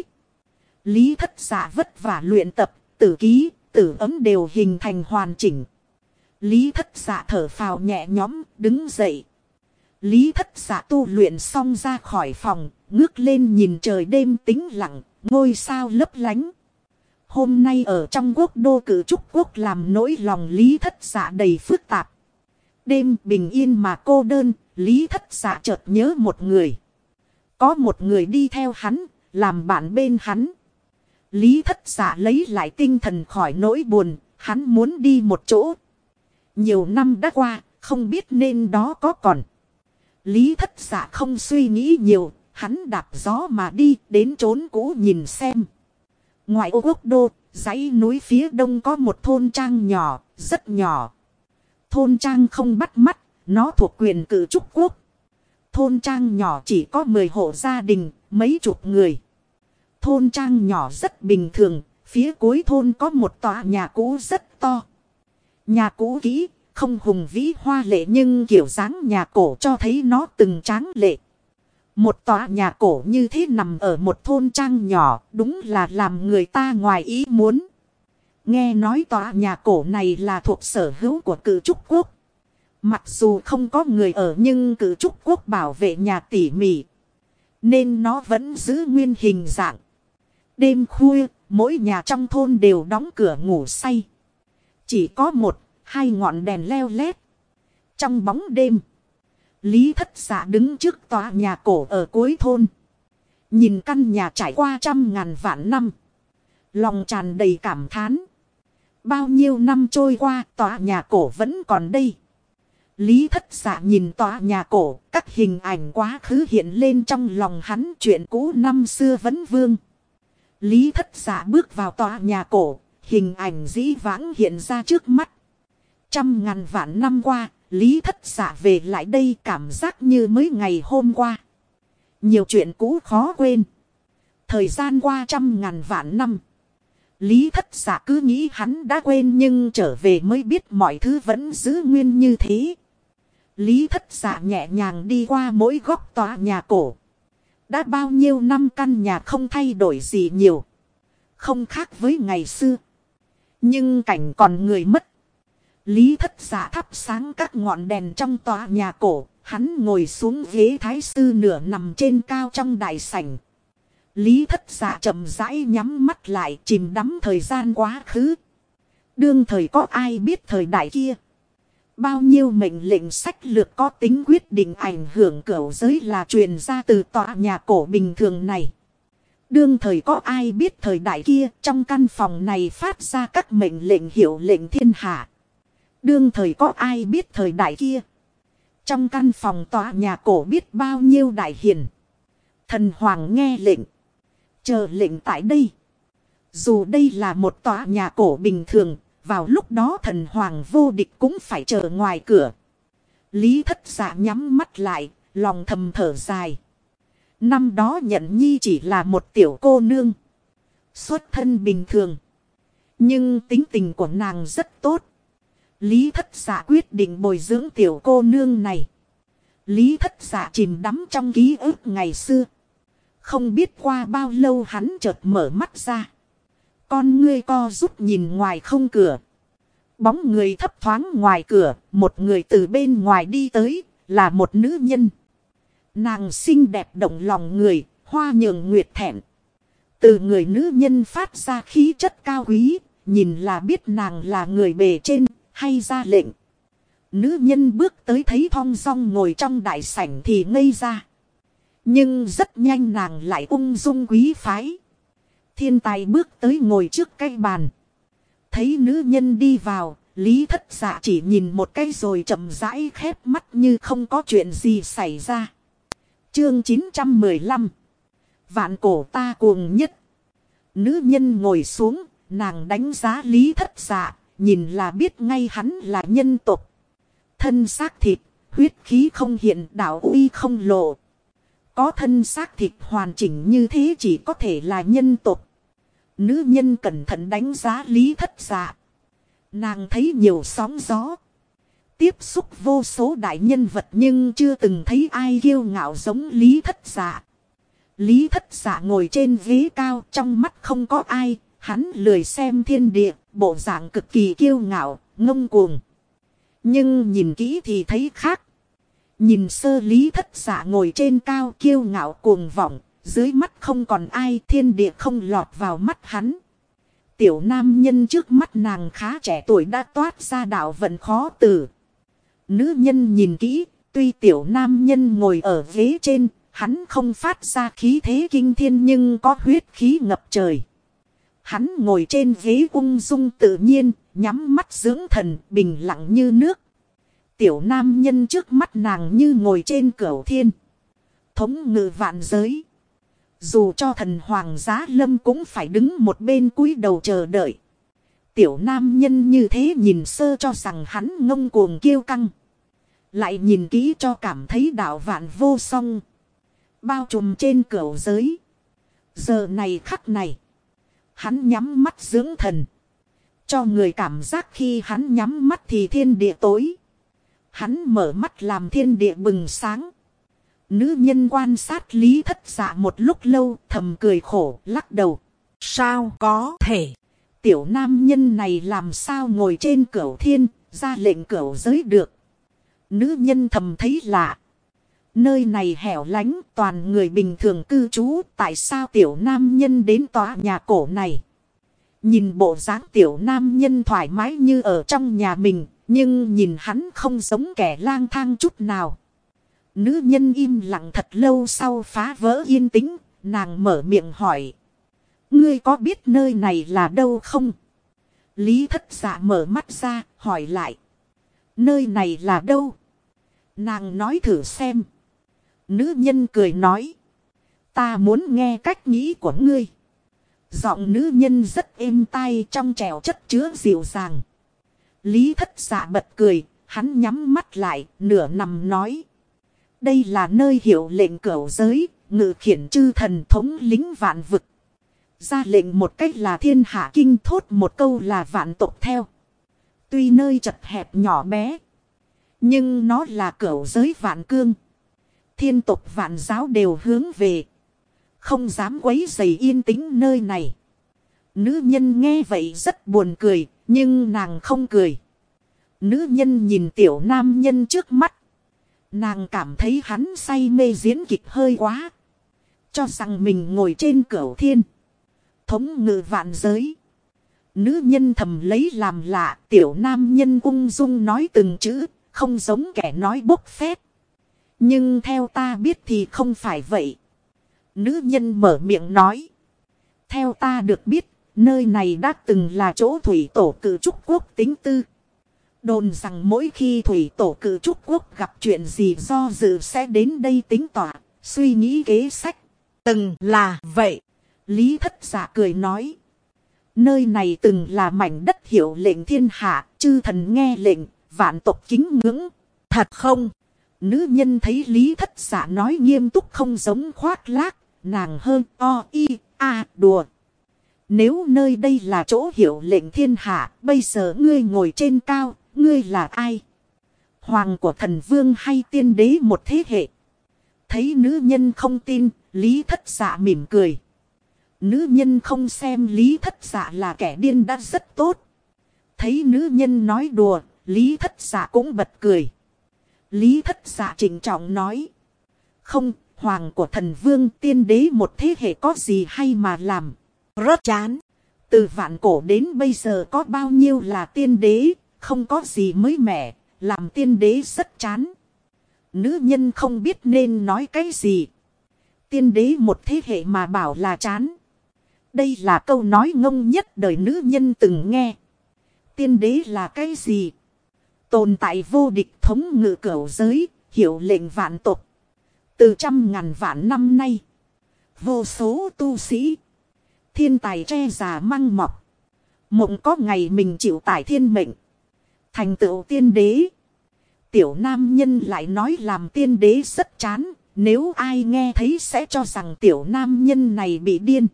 Lý Thất Dạ vất vả luyện tập, tử ký, tử ấm đều hình thành hoàn chỉnh. Lý Thất Dạ thở phào nhẹ nhõm, đứng dậy. Lý Thất Dạ tu luyện xong ra khỏi phòng, ngước lên nhìn trời đêm tĩnh lặng, ngôi sao lấp lánh. Hôm nay ở trong quốc đô Cử Trúc Quốc làm nỗi lòng Lý Thất Dạ đầy phức tạp. Đêm bình yên mà cô đơn, Lý Thất Dạ chợt nhớ một người. Có một người đi theo hắn, làm bạn bên hắn. Lý Thất Dạ lấy lại tinh thần khỏi nỗi buồn, hắn muốn đi một chỗ. Nhiều năm đã qua, không biết nên đó có còn. Lý Thất Dạ không suy nghĩ nhiều, hắn đạp gió mà đi đến chốn cũ nhìn xem. Ngoài ô quốc đô, dãy núi phía đông có một thôn trang nhỏ, rất nhỏ. Thôn trang không bắt mắt, nó thuộc quyền Cử Trúc Quốc. Thôn trang nhỏ chỉ có 10 hộ gia đình, mấy chục người. Thôn trang nhỏ rất bình thường, phía cuối thôn có một tòa nhà cũ rất to. Nhà cũ kỹ, không hùng vĩ hoa lệ nhưng kiểu dáng nhà cổ cho thấy nó từng tráng lệ. Một tòa nhà cổ như thế nằm ở một thôn trang nhỏ, đúng là làm người ta ngoài ý muốn. Nghe nói tòa nhà cổ này là thuộc sở hữu của Cử Trúc Quốc. Mặc dù không có người ở nhưng Cử Trúc Quốc bảo vệ nhà tỉ mỉ, nên nó vẫn giữ nguyên hình dạng. Đêm khuya, mỗi nhà trong thôn đều đóng cửa ngủ say. Chỉ có một, hai ngọn đèn leo lét. Trong bóng đêm, Lý Thất Dạ đứng trước tòa nhà cổ ở cuối thôn. Nhìn căn nhà trải qua trăm ngàn vạn năm, lòng tràn đầy cảm thán. Bao nhiêu năm trôi qua, tòa nhà cổ vẫn còn đây. Lý Thất Dạ nhìn tòa nhà cổ, các hình ảnh quá khứ hiện lên trong lòng hắn, chuyện cũ năm xưa vẫn vương. Lý Thất Dạ bước vào tòa nhà cổ, hình ảnh dĩ vãng hiện ra trước mắt. Trăm ngàn vạn năm qua, Lý Thất Dạ về lại đây cảm giác như mới ngày hôm qua. Nhiều chuyện cũ khó quên. Thời gian qua trăm ngàn vạn năm, Lý Thất Dạ cứ nghĩ hắn đã quên nhưng trở về mới biết mọi thứ vẫn giữ nguyên như thế. Lý Thất Dạ nhẹ nhàng đi qua mỗi góc tòa nhà cổ. Đã bao nhiêu năm căn nhà không thay đổi gì nhiều, không khác với ngày xưa. Nhưng cảnh còn người mất. Lý Thất Dạ thắp sáng các ngọn đèn trong tòa nhà cổ. Hắn ngồi xuống ghế thái sư nửa nằm trên cao trong đại sảnh. Lý Thất Dạ chậm rãi nhắm mắt lại, chìm đắm thời gian quá khứ. Đương thời có ai biết thời đại kia, bao nhiêu mệnh lệnh sách lược có tính quyết định ảnh hưởng cửu giới là truyền ra từ tòa nhà cổ bình thường này. Đương thời có ai biết thời đại kia, trong căn phòng này phát ra các mệnh lệnh hiệu lệnh thiên hạ. Đương thời có ai biết thời đại kia, trong căn phòng tòa nhà cổ biết bao nhiêu đại hiền thần hoàng nghe lệnh, chờ lệnh tại đây. Dù đây là một tòa nhà cổ bình thường, vào lúc đó thần hoàng vô địch cũng phải chờ ngoài cửa. Lý Thất Dạ nhắm mắt lại, lòng thầm thở dài. Năm đó Nhận Nhi chỉ là một tiểu cô nương, xuất thân bình thường, nhưng tính tình của nàng rất tốt. Lý Thất Dạ quyết định bồi dưỡng tiểu cô nương này. Lý Thất Dạ chìm đắm trong ký ức ngày xưa. Không biết qua bao lâu hắn chợt mở mắt ra. Con ngươi co rút nhìn ngoài không cửa. Bóng người thấp thoáng ngoài cửa, một người từ bên ngoài đi tới, là một nữ nhân. Nàng xinh đẹp động lòng người, hoa nhường nguyệt thẹn. Từ người nữ nhân phát ra khí chất cao quý, nhìn là biết nàng là người bề trên, hay ra lệnh. Nữ nhân bước tới thấy thong dong ngồi trong đại sảnh thì ngây ra. Nhưng rất nhanh nàng lại ung dung quý phái. Thiên tài bước tới ngồi trước cái bàn. Thấy nữ nhân đi vào, Lý Thất Dạ chỉ nhìn một cái rồi chậm rãi khép mắt như không có chuyện gì xảy ra. Chương 915. Vạn cổ ta cuồng nhất. Nữ nhân ngồi xuống, nàng đánh giá Lý Thất Dạ, nhìn là biết ngay hắn là nhân tộc. Thân xác thịt, huyết khí không hiện, đạo uy không lộ. Có thân xác thịt hoàn chỉnh như thế chỉ có thể là nhân tộc. Nữ nhân cẩn thận đánh giá Lý Thất Dạ. Nàng thấy nhiều sóng gió, tiếp xúc vô số đại nhân vật, nhưng chưa từng thấy ai kiêu ngạo giống Lý Thất Dạ. Lý Thất Dạ ngồi trên ghế cao, trong mắt không có ai, hắn lười xem thiên địa, bộ dạng cực kỳ kiêu ngạo, ngông cuồng. Nhưng nhìn kỹ thì thấy khác. Nhìn sơ Lý Thất Dạ ngồi trên cao kiêu ngạo cuồng vọng, dưới mắt không còn ai, thiên địa không lọt vào mắt hắn. Tiểu nam nhân trước mắt nàng khá trẻ tuổi đã toát ra đạo vận khó từ. Nữ nhân nhìn kỹ, tuy tiểu nam nhân ngồi ở ghế trên, hắn không phát ra khí thế kinh thiên nhưng có huyết khí ngập trời. Hắn ngồi trên ghế ung dung tự nhiên, nhắm mắt dưỡng thần, bình lặng như nước. Tiểu nam nhân trước mắt nàng như ngồi trên cửu thiên, thống ngự vạn giới. Dù cho thần hoàng giá lâm cũng phải đứng một bên cúi đầu chờ đợi. Tiểu nam nhân như thế nhìn sơ cho rằng hắn ngông cuồng kiêu căng. Lại nhìn kỹ cho cảm thấy đạo vạn vô song, bao trùm trên cửu giới. Giờ này khắc này, hắn nhắm mắt dưỡng thần, cho người cảm giác khi hắn nhắm mắt thì thiên địa tối, hắn mở mắt làm thiên địa bừng sáng. Nữ nhân quan sát Lý Thất Dạ một lúc lâu, thầm cười khổ, lắc đầu. Sao có thể? Tiểu nam nhân này làm sao ngồi trên cửu thiên, ra lệnh cửu giới được. Nữ nhân thầm thấy lạ. Nơi này hẻo lánh, toàn người bình thường cư trú, tại sao tiểu nam nhân đến tòa nhà cổ này? Nhìn bộ dáng tiểu nam nhân thoải mái như ở trong nhà mình, nhưng nhìn hắn không giống kẻ lang thang chút nào. Nữ nhân im lặng thật lâu sau phá vỡ yên tĩnh, nàng mở miệng hỏi. Ngươi có biết nơi này là đâu không? Lý Thất Dạ mở mắt ra, hỏi lại. Nơi này là đâu? Nàng nói thử xem. Nữ nhân cười nói. Ta muốn nghe cách nghĩ của ngươi. Giọng nữ nhân rất êm tai, trong trẻo chất chứa dịu dàng. Lý Thất Dạ bật cười, hắn nhắm mắt lại, nửa nằm nói. Đây là nơi hiệu lệnh cửu giới, ngự khiển chư thần thống lính vạn vực. Ra lệnh một cách là thiên hạ kinh, thốt một câu là vạn tộc theo. Tuy nơi chật hẹp nhỏ bé, nhưng nó là cửu giới vạn cương. Thiên tộc vạn giáo đều hướng về, không dám quấy rầy yên tĩnh nơi này. Nữ nhân nghe vậy rất buồn cười, nhưng nàng không cười. Nữ nhân nhìn tiểu nam nhân trước mắt. Nàng cảm thấy hắn say mê diễn kịch hơi quá. Cho rằng mình ngồi trên cửu thiên, thống ngự vạn giới. Nữ nhân thầm lấy làm lạ, tiểu nam nhân ung dung nói từng chữ, không giống kẻ nói bốc phét. Nhưng theo ta biết thì không phải vậy. Nữ nhân mở miệng nói. Theo ta được biết, nơi này đã từng là chỗ thủy tổ cử trúc quốc tính tư. Đồn rằng mỗi khi thủy tổ cử trúc quốc gặp chuyện gì do dự sẽ đến đây tính tỏa, suy nghĩ kế sách. Từng là vậy. Lý Thất Dạ cười nói. Nơi này từng là mảnh đất hiệu lệnh thiên hạ, chư thần nghe lệnh, vạn tộc kính ngưỡng. Thật không? Nữ nhân thấy Lý Thất Dạ nói nghiêm túc không giống khoác lác, nàng hơn đùa. Nếu nơi đây là chỗ hiệu lệnh thiên hạ, bây giờ ngươi ngồi trên cao, ngươi là ai? Hoàng của thần vương hay tiên đế một thế hệ? Thấy nữ nhân không tin, Lý Thất Dạ mỉm cười. Nữ nhân không xem Lý Thất Dạ là kẻ điên đã rất tốt. Thấy nữ nhân nói đùa, Lý Thất Dạ cũng bật cười. Lý Thất Dạ trịnh trọng nói. Không, hoàng của thần vương tiên đế một thế hệ có gì hay mà làm. Rất chán. Từ vạn cổ đến bây giờ có bao nhiêu là tiên đế, không có gì mới mẻ, làm tiên đế rất chán. Nữ nhân không biết nên nói cái gì. Tiên đế một thế hệ mà bảo là chán. Đây là câu nói ngông nhất đời nữ nhân từng nghe. Tiên đế là cái gì? Tồn tại vô địch thống ngự cửu giới, hiệu lệnh vạn tộc. Từ trăm ngàn vạn năm nay, vô số tu sĩ, thiên tài tre già măng mọc. Mộng có ngày mình chịu tải thiên mệnh, thành tựu tiên đế. tiểu nam nhân lại nói làm tiên đế rất chán. Nếu ai nghe thấy sẽ cho rằng tiểu nam nhân này bị điên.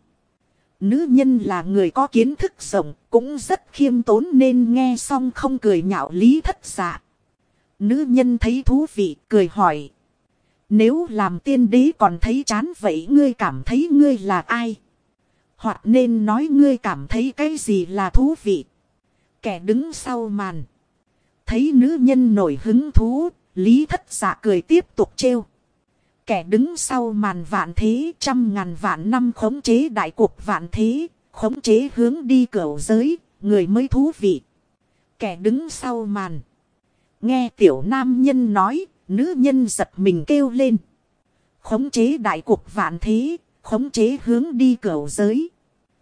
Nữ nhân là người có kiến thức rộng, cũng rất khiêm tốn nên nghe xong không cười nhạo Lý Thất Dạ. Nữ nhân thấy thú vị, cười hỏi. Nếu làm tiên đế còn thấy chán vậy ngươi cảm thấy ngươi là ai? Hoặc nên nói ngươi cảm thấy cái gì là thú vị? Kẻ đứng sau màn. Thấy nữ nhân nổi hứng thú, Lý Thất Dạ cười tiếp tục trêu. Kẻ đứng sau màn vạn thế, trăm ngàn vạn năm khống chế đại cuộc vạn thế, khống chế hướng đi cửu giới, người mới thú vị. Kẻ đứng sau màn. Nghe tiểu nam nhân nói, nữ nhân giật mình kêu lên. Khống chế đại cuộc vạn thế, khống chế hướng đi cửu giới.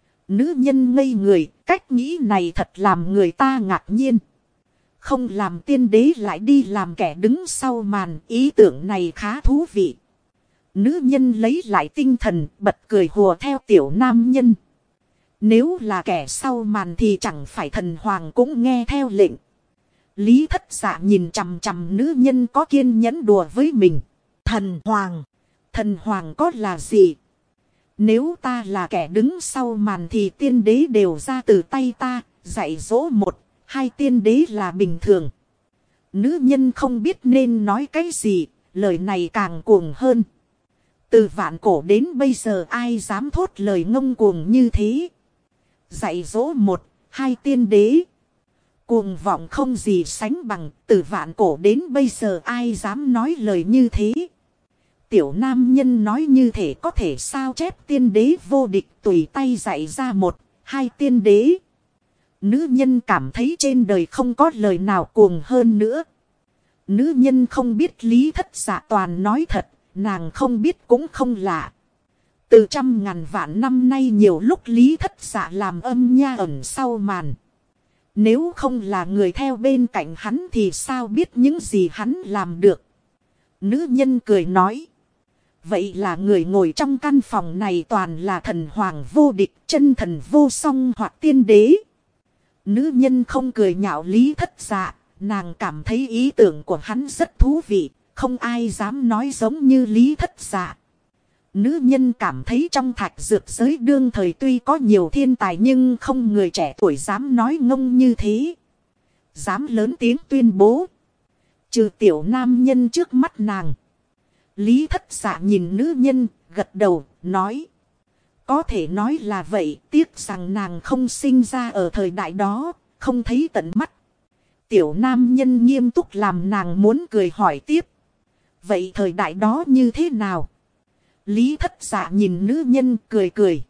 Nữ nhân ngây người, cách nghĩ này thật làm người ta ngạc nhiên. Không làm tiên đế lại đi làm kẻ đứng sau màn, ý tưởng này khá thú vị. Nữ nhân lấy lại tinh thần, bật cười hùa theo tiểu nam nhân. Nếu là kẻ sau màn thì chẳng phải thần hoàng cũng nghe theo lệnh. Lý Thất Dạ nhìn chằm chằm nữ nhân có kiên nhẫn đùa với mình. Thần hoàng. Thần hoàng có là gì? Nếu ta là kẻ đứng sau màn thì tiên đế đều ra từ tay ta, dạy dỗ một, hai tiên đế là bình thường. Nữ nhân không biết nên nói cái gì, lời này càng cuồng hơn. Từ vạn cổ đến bây giờ ai dám thốt lời ngông cuồng như thế? Dạy dỗ một, hai tiên đế. Cuồng vọng không gì sánh bằng, từ vạn cổ đến bây giờ ai dám nói lời như thế? Tiểu nam nhân nói như thể có thể sao chép tiên đế vô địch tùy tay dạy ra một, hai tiên đế. Nữ nhân cảm thấy trên đời không có lời nào cuồng hơn nữa. Nữ nhân không biết Lý Thất Dạ toàn nói thật, nàng không biết cũng không lạ. Từ trăm ngàn vạn năm nay nhiều lúc Lý Thất Dạ làm âm nha ẩn sau màn. Nếu không là người theo bên cạnh hắn thì sao biết những gì hắn làm được. Nữ nhân cười nói. Vậy là người ngồi trong căn phòng này toàn là thần hoàng vô địch, chân thần vô song hoặc tiên đế. Nữ nhân không cười nhạo Lý Thất Dạ, nàng cảm thấy ý tưởng của hắn rất thú vị, không ai dám nói giống như Lý Thất Dạ. Nữ nhân cảm thấy trong thạch dược giới đương thời tuy có nhiều thiên tài nhưng không người trẻ tuổi dám nói ngông như thế. Dám lớn tiếng tuyên bố. Trừ tiểu nam nhân trước mắt nàng. Lý Thất Dạ nhìn nữ nhân, gật đầu, nói. Có thể nói là vậy, tiếc rằng nàng không sinh ra ở thời đại đó, không thấy tận mắt. Tiểu nam nhân nghiêm túc làm nàng muốn cười hỏi tiếp. Vậy thời đại đó như thế nào? Lý Thất Dạ nhìn nữ nhân cười cười.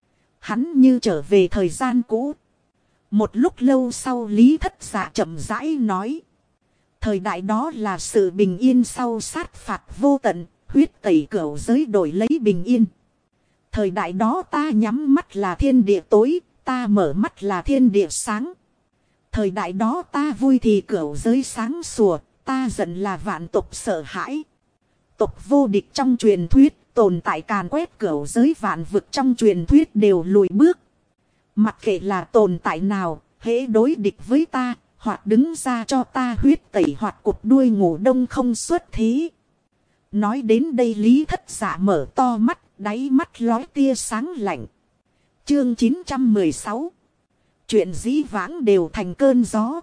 Hắn như trở về thời gian cũ. Một lúc lâu sau Lý Thất Dạ chậm rãi nói. Thời đại đó là sự bình yên sau sát phạt vô tận, huyết tẩy cửu giới đổi lấy bình yên. Thời đại đó ta nhắm mắt là thiên địa tối, ta mở mắt là thiên địa sáng. Thời đại đó ta vui thì cửu giới sáng sủa, ta giận là vạn tộc sợ hãi. Tộc vô địch trong truyền thuyết, tồn tại càn quét cửu giới vạn vực trong truyền thuyết đều lùi bước. Mặc kệ là tồn tại nào, hễ đối địch với ta, hoặc đứng ra cho ta huyết tẩy hoặc cụt đuôi ngủ đông không xuất thế. Nói đến đây Lý Thất Dạ mở to mắt, đáy mắt lóe tia sáng lạnh. Chương 916. Chuyện dĩ vãng đều thành cơn gió.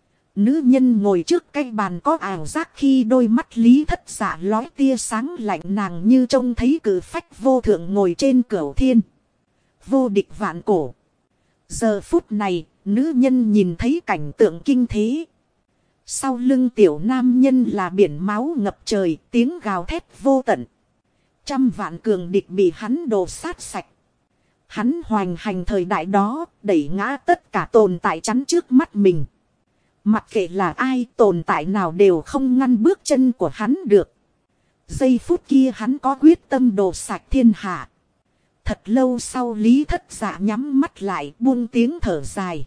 Nữ nhân ngồi trước cái bàn có ảo giác khi đôi mắt Lý Thất Dạ lóe tia sáng lạnh, nàng như trông thấy cử phách vô thượng ngồi trên cửu thiên. Vô địch vạn cổ. Giờ phút này, nữ nhân nhìn thấy cảnh tượng kinh thế. Sau lưng tiểu nam nhân là biển máu ngập trời, tiếng gào thét vô tận. Trăm vạn cường địch bị hắn đổ sát sạch. Hắn hoành hành thời đại đó, đẩy ngã tất cả tồn tại chắn trước mắt mình. Mặc kệ là ai, tồn tại nào đều không ngăn bước chân của hắn được. Giây phút kia hắn có quyết tâm đổ sạch thiên hạ. Thật lâu sau Lý Thất Dạ nhắm mắt lại, buông tiếng thở dài.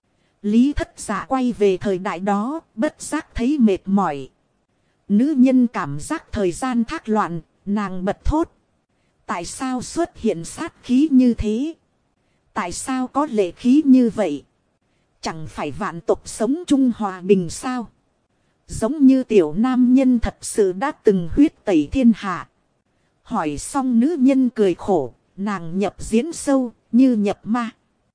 Lý Thất Dạ quay về thời đại đó, bất giác thấy mệt mỏi. Nữ nhân cảm giác thời gian thác loạn, nàng bật thốt. Tại sao xuất hiện sát khí như thế? Tại sao có lệ khí như vậy? Chẳng phải vạn tộc sống chung hòa bình sao? Giống như tiểu nam nhân thật sự đã từng huyết tẩy thiên hạ. Hỏi xong nữ nhân cười khổ, nàng nhập diễn sâu, như nhập ma.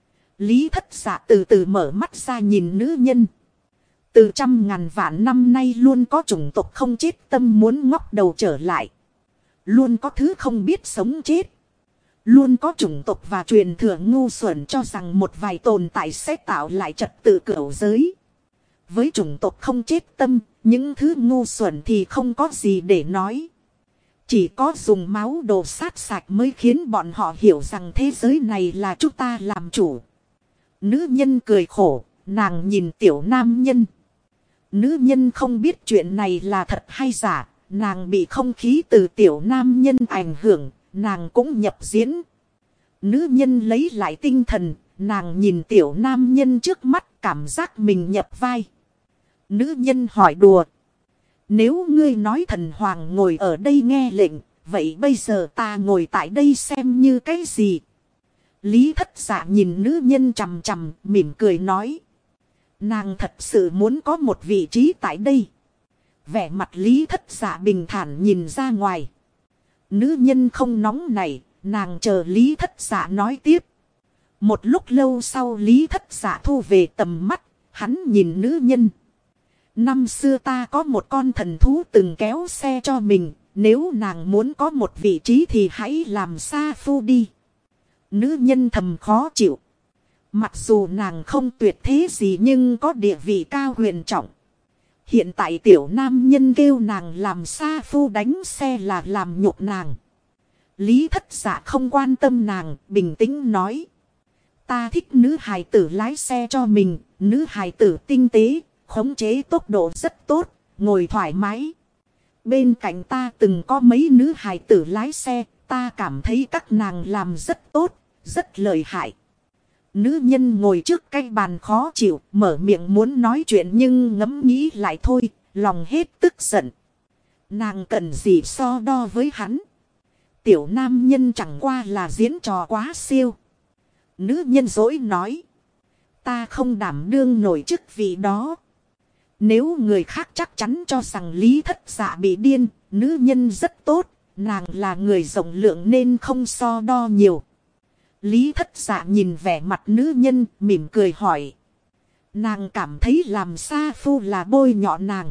Lý Thất Dạ từ từ mở mắt ra nhìn nữ nhân. Từ trăm ngàn vạn năm nay luôn có chủng tộc không chết tâm muốn ngóc đầu trở lại. Luôn có thứ không biết sống chết. Luôn có chủng tộc và truyền thừa ngu xuẩn cho rằng một vài tồn tại sẽ tạo lại trật tự cửu giới. Với chủng tộc không chết tâm, những thứ ngu xuẩn thì không có gì để nói. Chỉ có dùng máu đồ sát sạch mới khiến bọn họ hiểu rằng thế giới này là chúng ta làm chủ. Nữ nhân cười khổ, nàng nhìn tiểu nam nhân. Nữ nhân không biết chuyện này là thật hay giả, nàng bị không khí từ tiểu nam nhân ảnh hưởng, nàng cũng nhập diễn. Nữ nhân lấy lại tinh thần, nàng nhìn tiểu nam nhân trước mắt cảm giác mình nhập vai. Nữ nhân hỏi đùa. Nếu ngươi nói thần hoàng ngồi ở đây nghe lệnh, vậy bây giờ ta ngồi tại đây xem như cái gì? Lý Thất Dạ nhìn nữ nhân chằm chằm, mỉm cười nói. Nàng thật sự muốn có một vị trí tại đây. Vẻ mặt Lý Thất Dạ bình thản nhìn ra ngoài. Nữ nhân không nóng nảy, nàng chờ Lý Thất Dạ nói tiếp. Một lúc lâu sau Lý Thất Dạ thu về tầm mắt, hắn nhìn nữ nhân. Năm xưa ta có một con thần thú từng kéo xe cho mình, nếu nàng muốn có một vị trí thì hãy làm sa phu đi. Nữ nhân thầm khó chịu. Mặc dù nàng không tuyệt thế gì nhưng có địa vị cao huyền trọng. Hiện tại tiểu nam nhân kêu nàng làm sa phu đánh xe là làm nhục nàng. Lý Thất Dạ không quan tâm nàng, bình tĩnh nói. Ta thích nữ hài tử lái xe cho mình, nữ hài tử tinh tế, khống chế tốc độ rất tốt, ngồi thoải mái. Bên cạnh ta từng có mấy nữ hài tử lái xe, ta cảm thấy các nàng làm rất tốt, rất lợi hại. Nữ nhân ngồi trước cái bàn khó chịu, mở miệng muốn nói chuyện nhưng ngẫm nghĩ lại thôi, lòng hết tức giận. Nàng cần gì so đo với hắn. Tiểu nam nhân chẳng qua là diễn trò quá siêu. Nữ nhân dỗi nói. Ta không đảm đương nổi chức vị đó. Nếu người khác chắc chắn cho rằng Lý Thất Dạ bị điên, nữ nhân rất tốt, nàng là người rộng lượng nên không so đo nhiều. Lý Thất Dạ nhìn vẻ mặt nữ nhân, mỉm cười hỏi. Nàng cảm thấy làm sa phu là bôi nhọ nàng.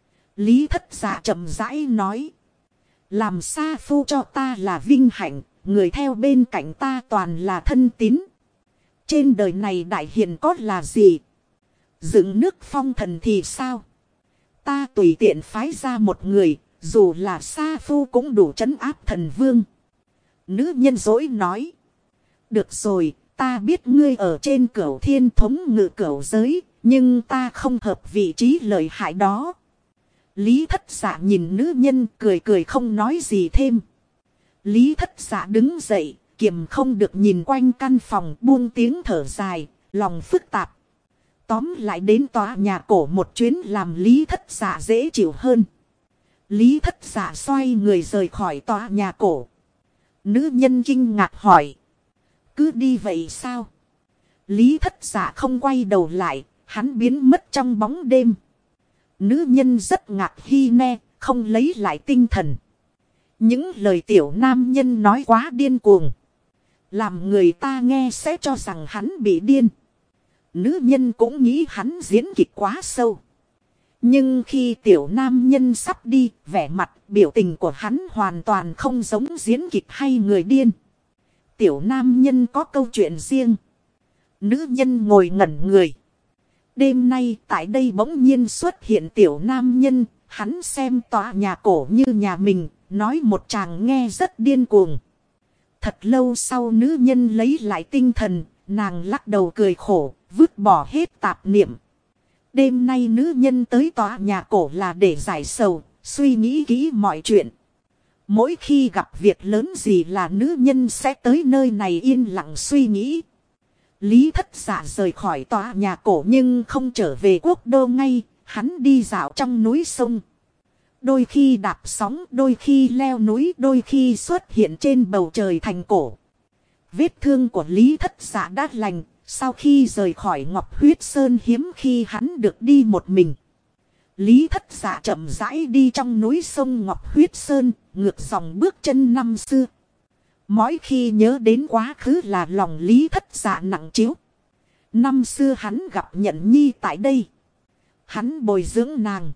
Lý Thất Dạ chậm rãi nói. Làm sa phu cho ta là vinh hạnh, người theo bên cạnh ta toàn là thân tín. Trên đời này đại hiền có là gì? Dựng nước phong thần thì sao? Ta tùy tiện phái ra một người, dù là sa phu cũng đủ trấn áp thần vương. Nữ nhân dỗi nói. Được rồi, ta biết ngươi ở trên cửu thiên thống ngự cửu giới, nhưng ta không hợp vị trí lợi hại đó. Lý Thất Dạ nhìn nữ nhân cười cười không nói gì thêm. Lý Thất Dạ đứng dậy, kiềm không được nhìn quanh căn phòng buông tiếng thở dài, lòng phức tạp. Tóm lại đến tòa nhà cổ một chuyến làm Lý Thất Dạ dễ chịu hơn. Lý Thất Dạ xoay người rời khỏi tòa nhà cổ. Nữ nhân kinh ngạc hỏi. Cứ đi vậy sao? Lý Thất Dạ không quay đầu lại, hắn biến mất trong bóng đêm. Nữ nhân rất ngạc hi ne, không lấy lại tinh thần. Những lời tiểu nam nhân nói quá điên cuồng. Làm người ta nghe sẽ cho rằng hắn bị điên. Nữ nhân cũng nghĩ hắn diễn kịch quá sâu. Nhưng khi tiểu nam nhân sắp đi, vẻ mặt biểu tình của hắn hoàn toàn không giống diễn kịch hay người điên. Tiểu nam nhân có câu chuyện riêng. Nữ nhân ngồi ngẩn người. Đêm nay tại đây bỗng nhiên xuất hiện tiểu nam nhân. Hắn xem tòa nhà cổ như nhà mình. Nói một chàng nghe rất điên cuồng. Thật lâu sau nữ nhân lấy lại tinh thần. Nàng lắc đầu cười khổ. Vứt bỏ hết tạp niệm. Đêm nay nữ nhân tới tòa nhà cổ là để giải sầu. Suy nghĩ kỹ mọi chuyện. Mỗi khi gặp việc lớn gì là nữ nhân sẽ tới nơi này yên lặng suy nghĩ. Lý Thất Dạ rời khỏi tòa nhà cổ nhưng không trở về quốc đô ngay. Hắn đi dạo trong núi sông. Đôi khi đạp sóng, đôi khi leo núi, đôi khi xuất hiện trên bầu trời thành cổ. Vết thương của Lý Thất Dạ đã lành. Sau khi rời khỏi Ngọc Huyết Sơn hiếm khi hắn được đi một mình. Lý Thất Dạ chậm rãi đi trong núi sông Ngọc Huyết Sơn, ngược dòng bước chân năm xưa. Mỗi khi nhớ đến quá khứ là lòng Lý Thất Dạ nặng trĩu. Năm xưa hắn gặp Nhận Nhi tại đây. Hắn bồi dưỡng nàng,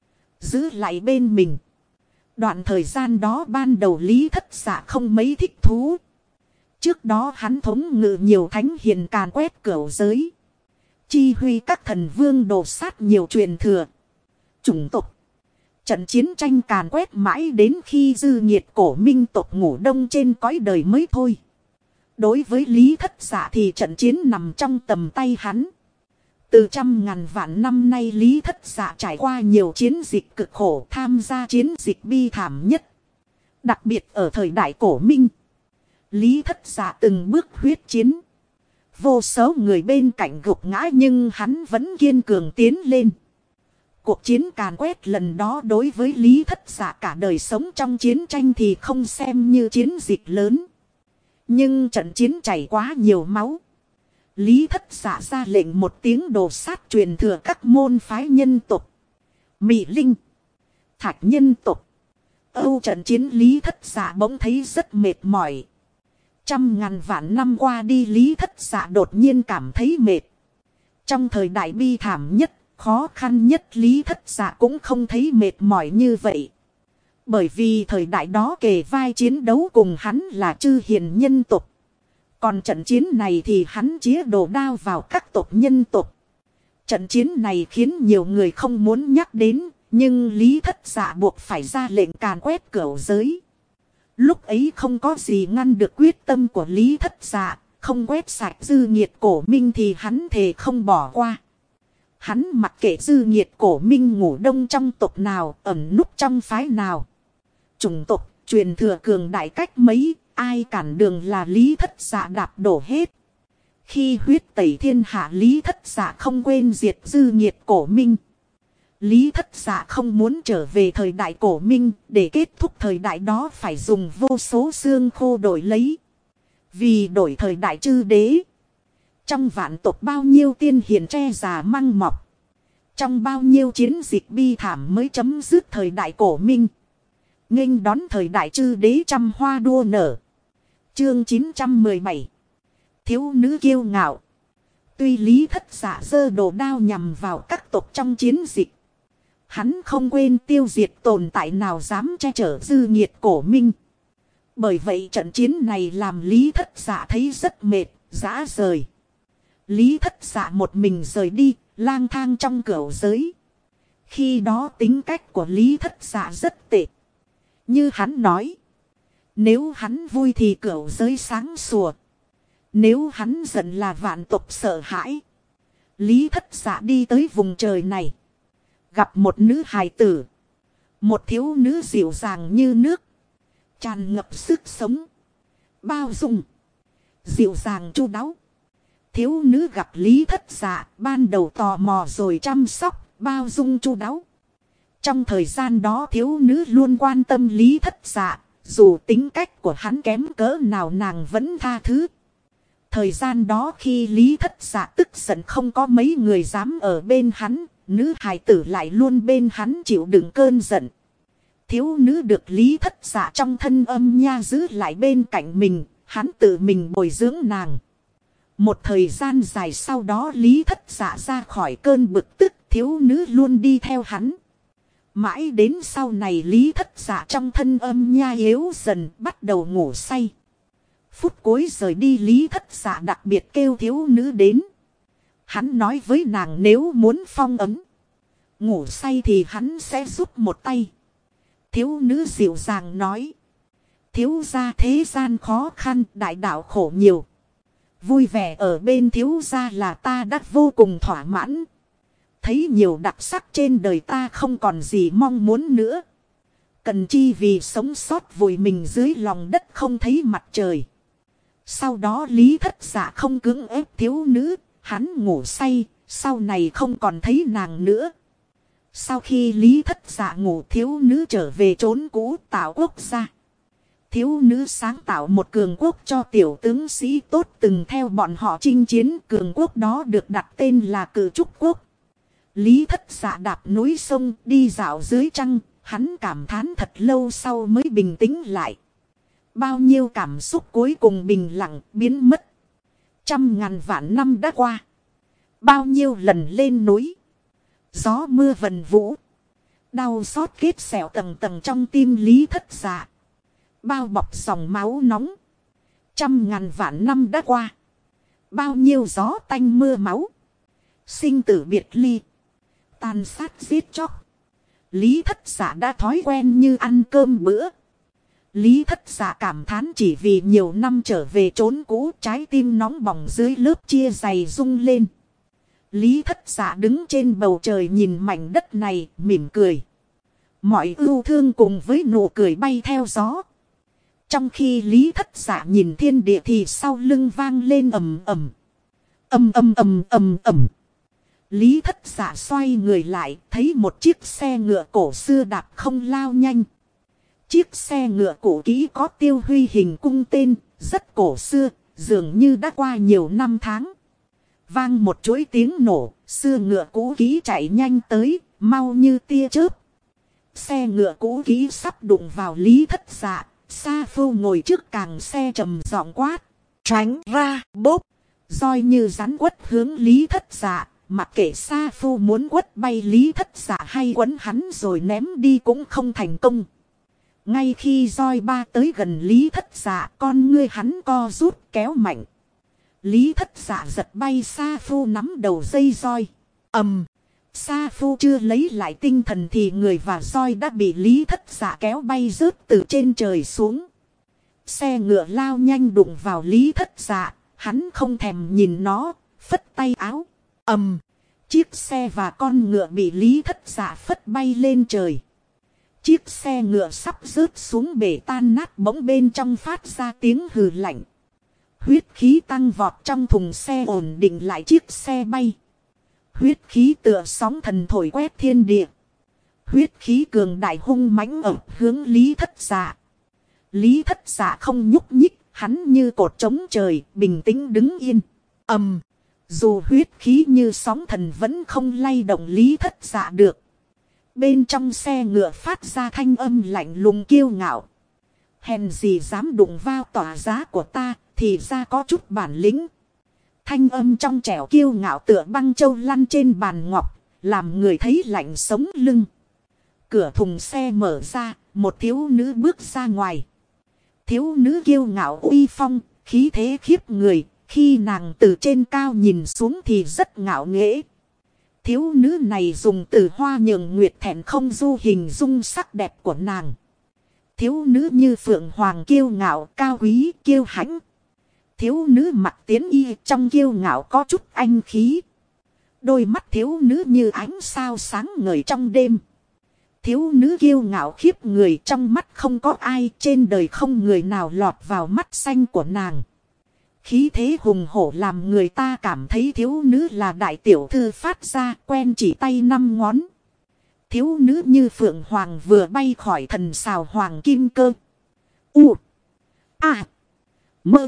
giữ lại bên mình. Đoạn thời gian đó ban đầu Lý Thất Dạ không mấy thích thú. Trước đó hắn thống ngự nhiều thánh hiền càn quét cửu giới. Chi huy các thần vương đổ sát nhiều truyền thừa, chủng tộc. Trận chiến tranh càn quét mãi đến khi dư nghiệt cổ minh tộc ngủ đông trên cõi đời mới thôi. Đối với Lý Thất Dạ thì trận chiến nằm trong tầm tay hắn. Từ trăm ngàn vạn năm nay Lý Thất Dạ trải qua nhiều chiến dịch cực khổ, tham gia chiến dịch bi thảm nhất. Đặc biệt ở thời đại cổ minh, Lý Thất Dạ từng bước huyết chiến. Vô số người bên cạnh gục ngã nhưng hắn vẫn kiên cường tiến lên. Cuộc chiến càn quét lần đó đối với Lý Thất Dạ cả đời sống trong chiến tranh thì không xem như chiến dịch lớn. Nhưng trận chiến chảy quá nhiều máu. Lý Thất Dạ ra lệnh một tiếng đồ sát truyền thừa các môn phái nhân tộc. Mị Linh, Thạch nhân tộc. Âu trận chiến Lý Thất Dạ bỗng thấy rất mệt mỏi. Trăm ngàn vạn năm qua đi Lý Thất Dạ đột nhiên cảm thấy mệt. Trong thời đại bi thảm nhất, khó khăn nhất Lý Thất Dạ cũng không thấy mệt mỏi như vậy. Bởi vì thời đại đó kề vai chiến đấu cùng hắn là chư hiền nhân tộc. Còn trận chiến này thì hắn chĩa đồ đao vào các tộc nhân tộc. Trận chiến này khiến nhiều người không muốn nhắc đến, nhưng Lý Thất Dạ buộc phải ra lệnh càn quét cửu giới. Lúc ấy không có gì ngăn được quyết tâm của Lý Thất Dạ, không quét sạch dư nghiệt cổ minh thì hắn thề không bỏ qua. Hắn mặc kệ dư nghiệt cổ minh ngủ đông trong tộc nào, ẩn núp trong phái nào. Chủng tộc, truyền thừa cường đại cách mấy, ai cản đường là Lý Thất Dạ đạp đổ hết. Khi huyết tẩy thiên hạ Lý Thất Dạ không quên diệt dư nghiệt cổ minh. Lý Thất Dạ không muốn trở về thời đại cổ minh, để kết thúc thời đại đó phải dùng vô số xương khô đổi lấy. Vì đổi thời đại chư đế. Trong vạn tộc bao nhiêu tiên hiền tre già măng mọc. Trong bao nhiêu chiến dịch bi thảm mới chấm dứt thời đại cổ minh. Nghênh đón thời đại chư đế trăm hoa đua nở. Chương 917. Thiếu nữ kiêu ngạo. Tuy Lý Thất Dạ giơ đồ đao nhằm vào các tộc trong chiến dịch, hắn không quên tiêu diệt tồn tại nào dám che chở dư nghiệt cổ minh. Bởi vậy trận chiến này làm Lý Thất Dạ thấy rất mệt, rã rời. Lý Thất Dạ một mình rời đi, lang thang trong cửu giới. Khi đó tính cách của Lý Thất Dạ rất tệ. Như hắn nói, nếu hắn vui thì cửu giới sáng sủa. Nếu hắn giận là vạn tộc sợ hãi. Lý Thất Dạ đi tới vùng trời này, gặp một nữ hài tử. Một thiếu nữ dịu dàng như nước, tràn ngập sức sống, bao dung, dịu dàng chu đáo. Thiếu nữ gặp Lý Thất Dạ ban đầu tò mò rồi chăm sóc, bao dung chu đáo. Trong thời gian đó thiếu nữ luôn quan tâm Lý Thất Dạ, dù tính cách của hắn kém cỡ nào nàng vẫn tha thứ. Thời gian đó khi Lý Thất Dạ tức giận không có mấy người dám ở bên hắn, nữ hài tử lại luôn bên hắn chịu đựng cơn giận. Thiếu nữ được Lý Thất Dạ trong thân âm nha giữ lại bên cạnh mình, hắn tự mình bồi dưỡng nàng. Một thời gian dài sau đó Lý Thất Dạ ra khỏi cơn bực tức, thiếu nữ luôn đi theo hắn. Mãi đến sau này Lý Thất Dạ trong thân âm nha yếu dần, bắt đầu ngủ say. Phút cuối rời đi Lý Thất Dạ đặc biệt kêu thiếu nữ đến. Hắn nói với nàng nếu muốn phong ấn, ngủ say thì hắn sẽ giúp một tay. Thiếu nữ dịu dàng nói, thiếu gia thế gian khó khăn, đại đạo khổ nhiều. Vui vẻ ở bên thiếu gia là ta đã vô cùng thỏa mãn. Thấy nhiều đặc sắc trên đời ta không còn gì mong muốn nữa. Cần chi vì sống sót vùi mình dưới lòng đất không thấy mặt trời. Sau đó Lý Thất Dạ không cưỡng ép thiếu nữ, hắn ngủ say, sau này không còn thấy nàng nữa. Sau khi Lý Thất Dạ ngủ thiếu nữ trở về trốn cũ tạo quốc gia. Thiếu nữ sáng tạo một cường quốc cho tiểu tướng sĩ tốt từng theo bọn họ chinh chiến, cường quốc đó được đặt tên là Cử Trúc Quốc. Lý Thất Dạ đạp núi sông đi dạo dưới trăng, hắn cảm thán thật lâu sau mới bình tĩnh lại. Bao nhiêu cảm xúc cuối cùng bình lặng biến mất. 100.000 vạn năm đã qua. Bao nhiêu lần lên núi. Gió mưa vần vũ. Đau xót kết sẹo tầng tầng trong tim Lý Thất Dạ. Bao bọc dòng máu nóng. 100.000 vạn năm đã qua. Bao nhiêu gió tanh mưa máu. Sinh tử biệt ly. Tàn sát giết chóc. Lý Thất Dạ đã thói quen như ăn cơm bữa. Lý Thất Dạ cảm thán chỉ vì nhiều năm trở về chốn cũ, trái tim nóng bỏng dưới lớp chia dày rung lên. Lý Thất Dạ đứng trên bầu trời nhìn mảnh đất này, mỉm cười. Mọi ưu thương cùng với nụ cười bay theo gió. Trong khi Lý Thất Dạ nhìn thiên địa thì sau lưng vang lên ầm ầm. Ầm ầm ầm ầm ầm. Lý Thất Dạ xoay người lại, thấy một chiếc xe ngựa cổ xưa đạp không lao nhanh. Chiếc xe ngựa cổ kỹ có tiêu huy hình cung tên, rất cổ xưa, dường như đã qua nhiều năm tháng. Vang một chuỗi tiếng nổ, xưa ngựa cũ kỹ chạy nhanh tới, mau như tia chớp. Xe ngựa cũ kỹ sắp đụng vào Lý Thất Dạ, Sa Phu ngồi trước càng xe trầm giọng quát. Tránh ra, bốp. Roi như rắn quất hướng Lý Thất Dạ, mặc kệ Sa Phu muốn quất bay Lý Thất Dạ hay quấn hắn rồi ném đi cũng không thành công. Ngay khi roi ba tới gần Lý Thất Dạ, con ngươi hắn co rút kéo mạnh. Lý Thất Dạ giật bay Sa Phu nắm đầu dây roi. Sa Phu chưa lấy lại tinh thần thì người và roi đã bị Lý Thất Dạ kéo bay rớt từ trên trời xuống. Xe ngựa lao nhanh đụng vào Lý Thất Dạ, hắn không thèm nhìn nó, phất tay áo. Chiếc xe và con ngựa bị Lý Thất Dạ phất bay lên trời. Chiếc xe ngựa sắp rớt xuống bể tan nát, bỗng bên trong phát ra tiếng hừ lạnh. Huyết khí tăng vọt trong thùng xe ổn định lại chiếc xe bay. Huyết khí tựa sóng thần thổi quét thiên địa. Huyết khí cường đại hung mãnh ập hướng Lý Thất Dạ. Lý Thất Dạ không nhúc nhích, hắn như cột trống trời, bình tĩnh đứng yên. Dù huyết khí như sóng thần vẫn không lay động Lý Thất Dạ được. Bên trong xe ngựa phát ra thanh âm lạnh lùng kiêu ngạo. Hèn gì dám đụng vào tỏa giá của ta, thì ra có chút bản lĩnh. Thanh âm trong trẻo kiêu ngạo tựa băng châu lăn trên bàn ngọc, làm người thấy lạnh sống lưng. Cửa thùng xe mở ra, một thiếu nữ bước ra ngoài. Thiếu nữ kiêu ngạo uy phong, khí thế khiếp người, khi nàng từ trên cao nhìn xuống thì rất ngạo nghễ. Thiếu nữ này dùng từ hoa nhường nguyệt thẹn không du hình dung sắc đẹp của nàng. Thiếu nữ như phượng hoàng kiêu ngạo cao quý kiêu hãnh. Thiếu nữ mặc tiến y trong kiêu ngạo có chút anh khí. Đôi mắt thiếu nữ như ánh sao sáng ngời trong đêm. Thiếu nữ kiêu ngạo khiếp người, trong mắt không có ai, trên đời không người nào lọt vào mắt xanh của nàng. Khí thế hùng hổ làm người ta cảm thấy thiếu nữ là đại tiểu thư phát ra, quen chỉ tay 5 ngón. Thiếu nữ như phượng hoàng vừa bay khỏi thần sào hoàng kim cơ. Mơ.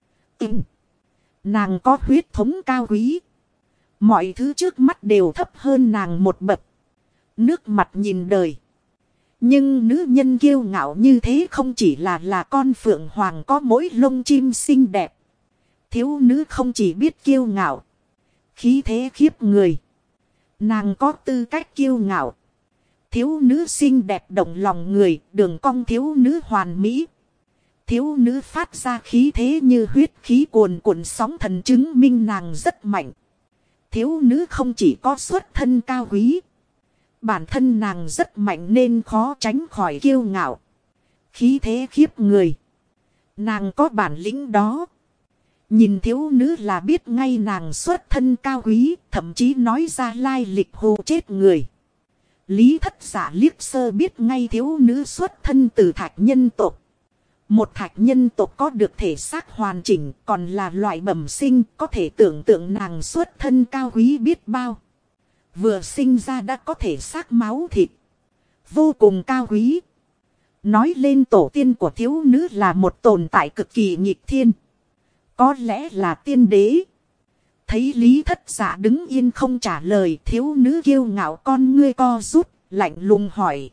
Nàng có huyết thống cao quý. Mọi thứ trước mắt đều thấp hơn nàng một bậc. Nước mặt nhìn đời. Nhưng nữ nhân kiêu ngạo như thế không chỉ là con phượng hoàng có mỗi lông chim xinh đẹp. Thiếu nữ không chỉ biết kiêu ngạo, khí thế khiếp người. Nàng có tư cách kiêu ngạo. Thiếu nữ xinh đẹp động lòng người, đường cong thiếu nữ hoàn mỹ. Thiếu nữ phát ra khí thế như huyết khí cuồn cuộn sóng thần, chứng minh nàng rất mạnh. Thiếu nữ không chỉ có xuất thân cao quý, bản thân nàng rất mạnh nên khó tránh khỏi kiêu ngạo. Khí thế khiếp người. Nàng có bản lĩnh đó. Nhìn thiếu nữ là biết ngay nàng xuất thân cao quý, thậm chí nói ra lai lịch hù chết người. Lý Thất Dạ liếc sơ biết ngay thiếu nữ xuất thân từ thạch nhân tộc. Một thạch nhân tộc có được thể xác hoàn chỉnh, còn là loại bẩm sinh, có thể tưởng tượng nàng xuất thân cao quý biết bao. Vừa sinh ra đã có thể xác máu thịt, vô cùng cao quý. Nói lên tổ tiên của thiếu nữ là một tồn tại cực kỳ nghịch thiên. Có lẽ là tiên đế, Thấy Lý Thất Dạ đứng yên không trả lời, thiếu nữ kiêu ngạo con ngươi co rút, lạnh lùng hỏi.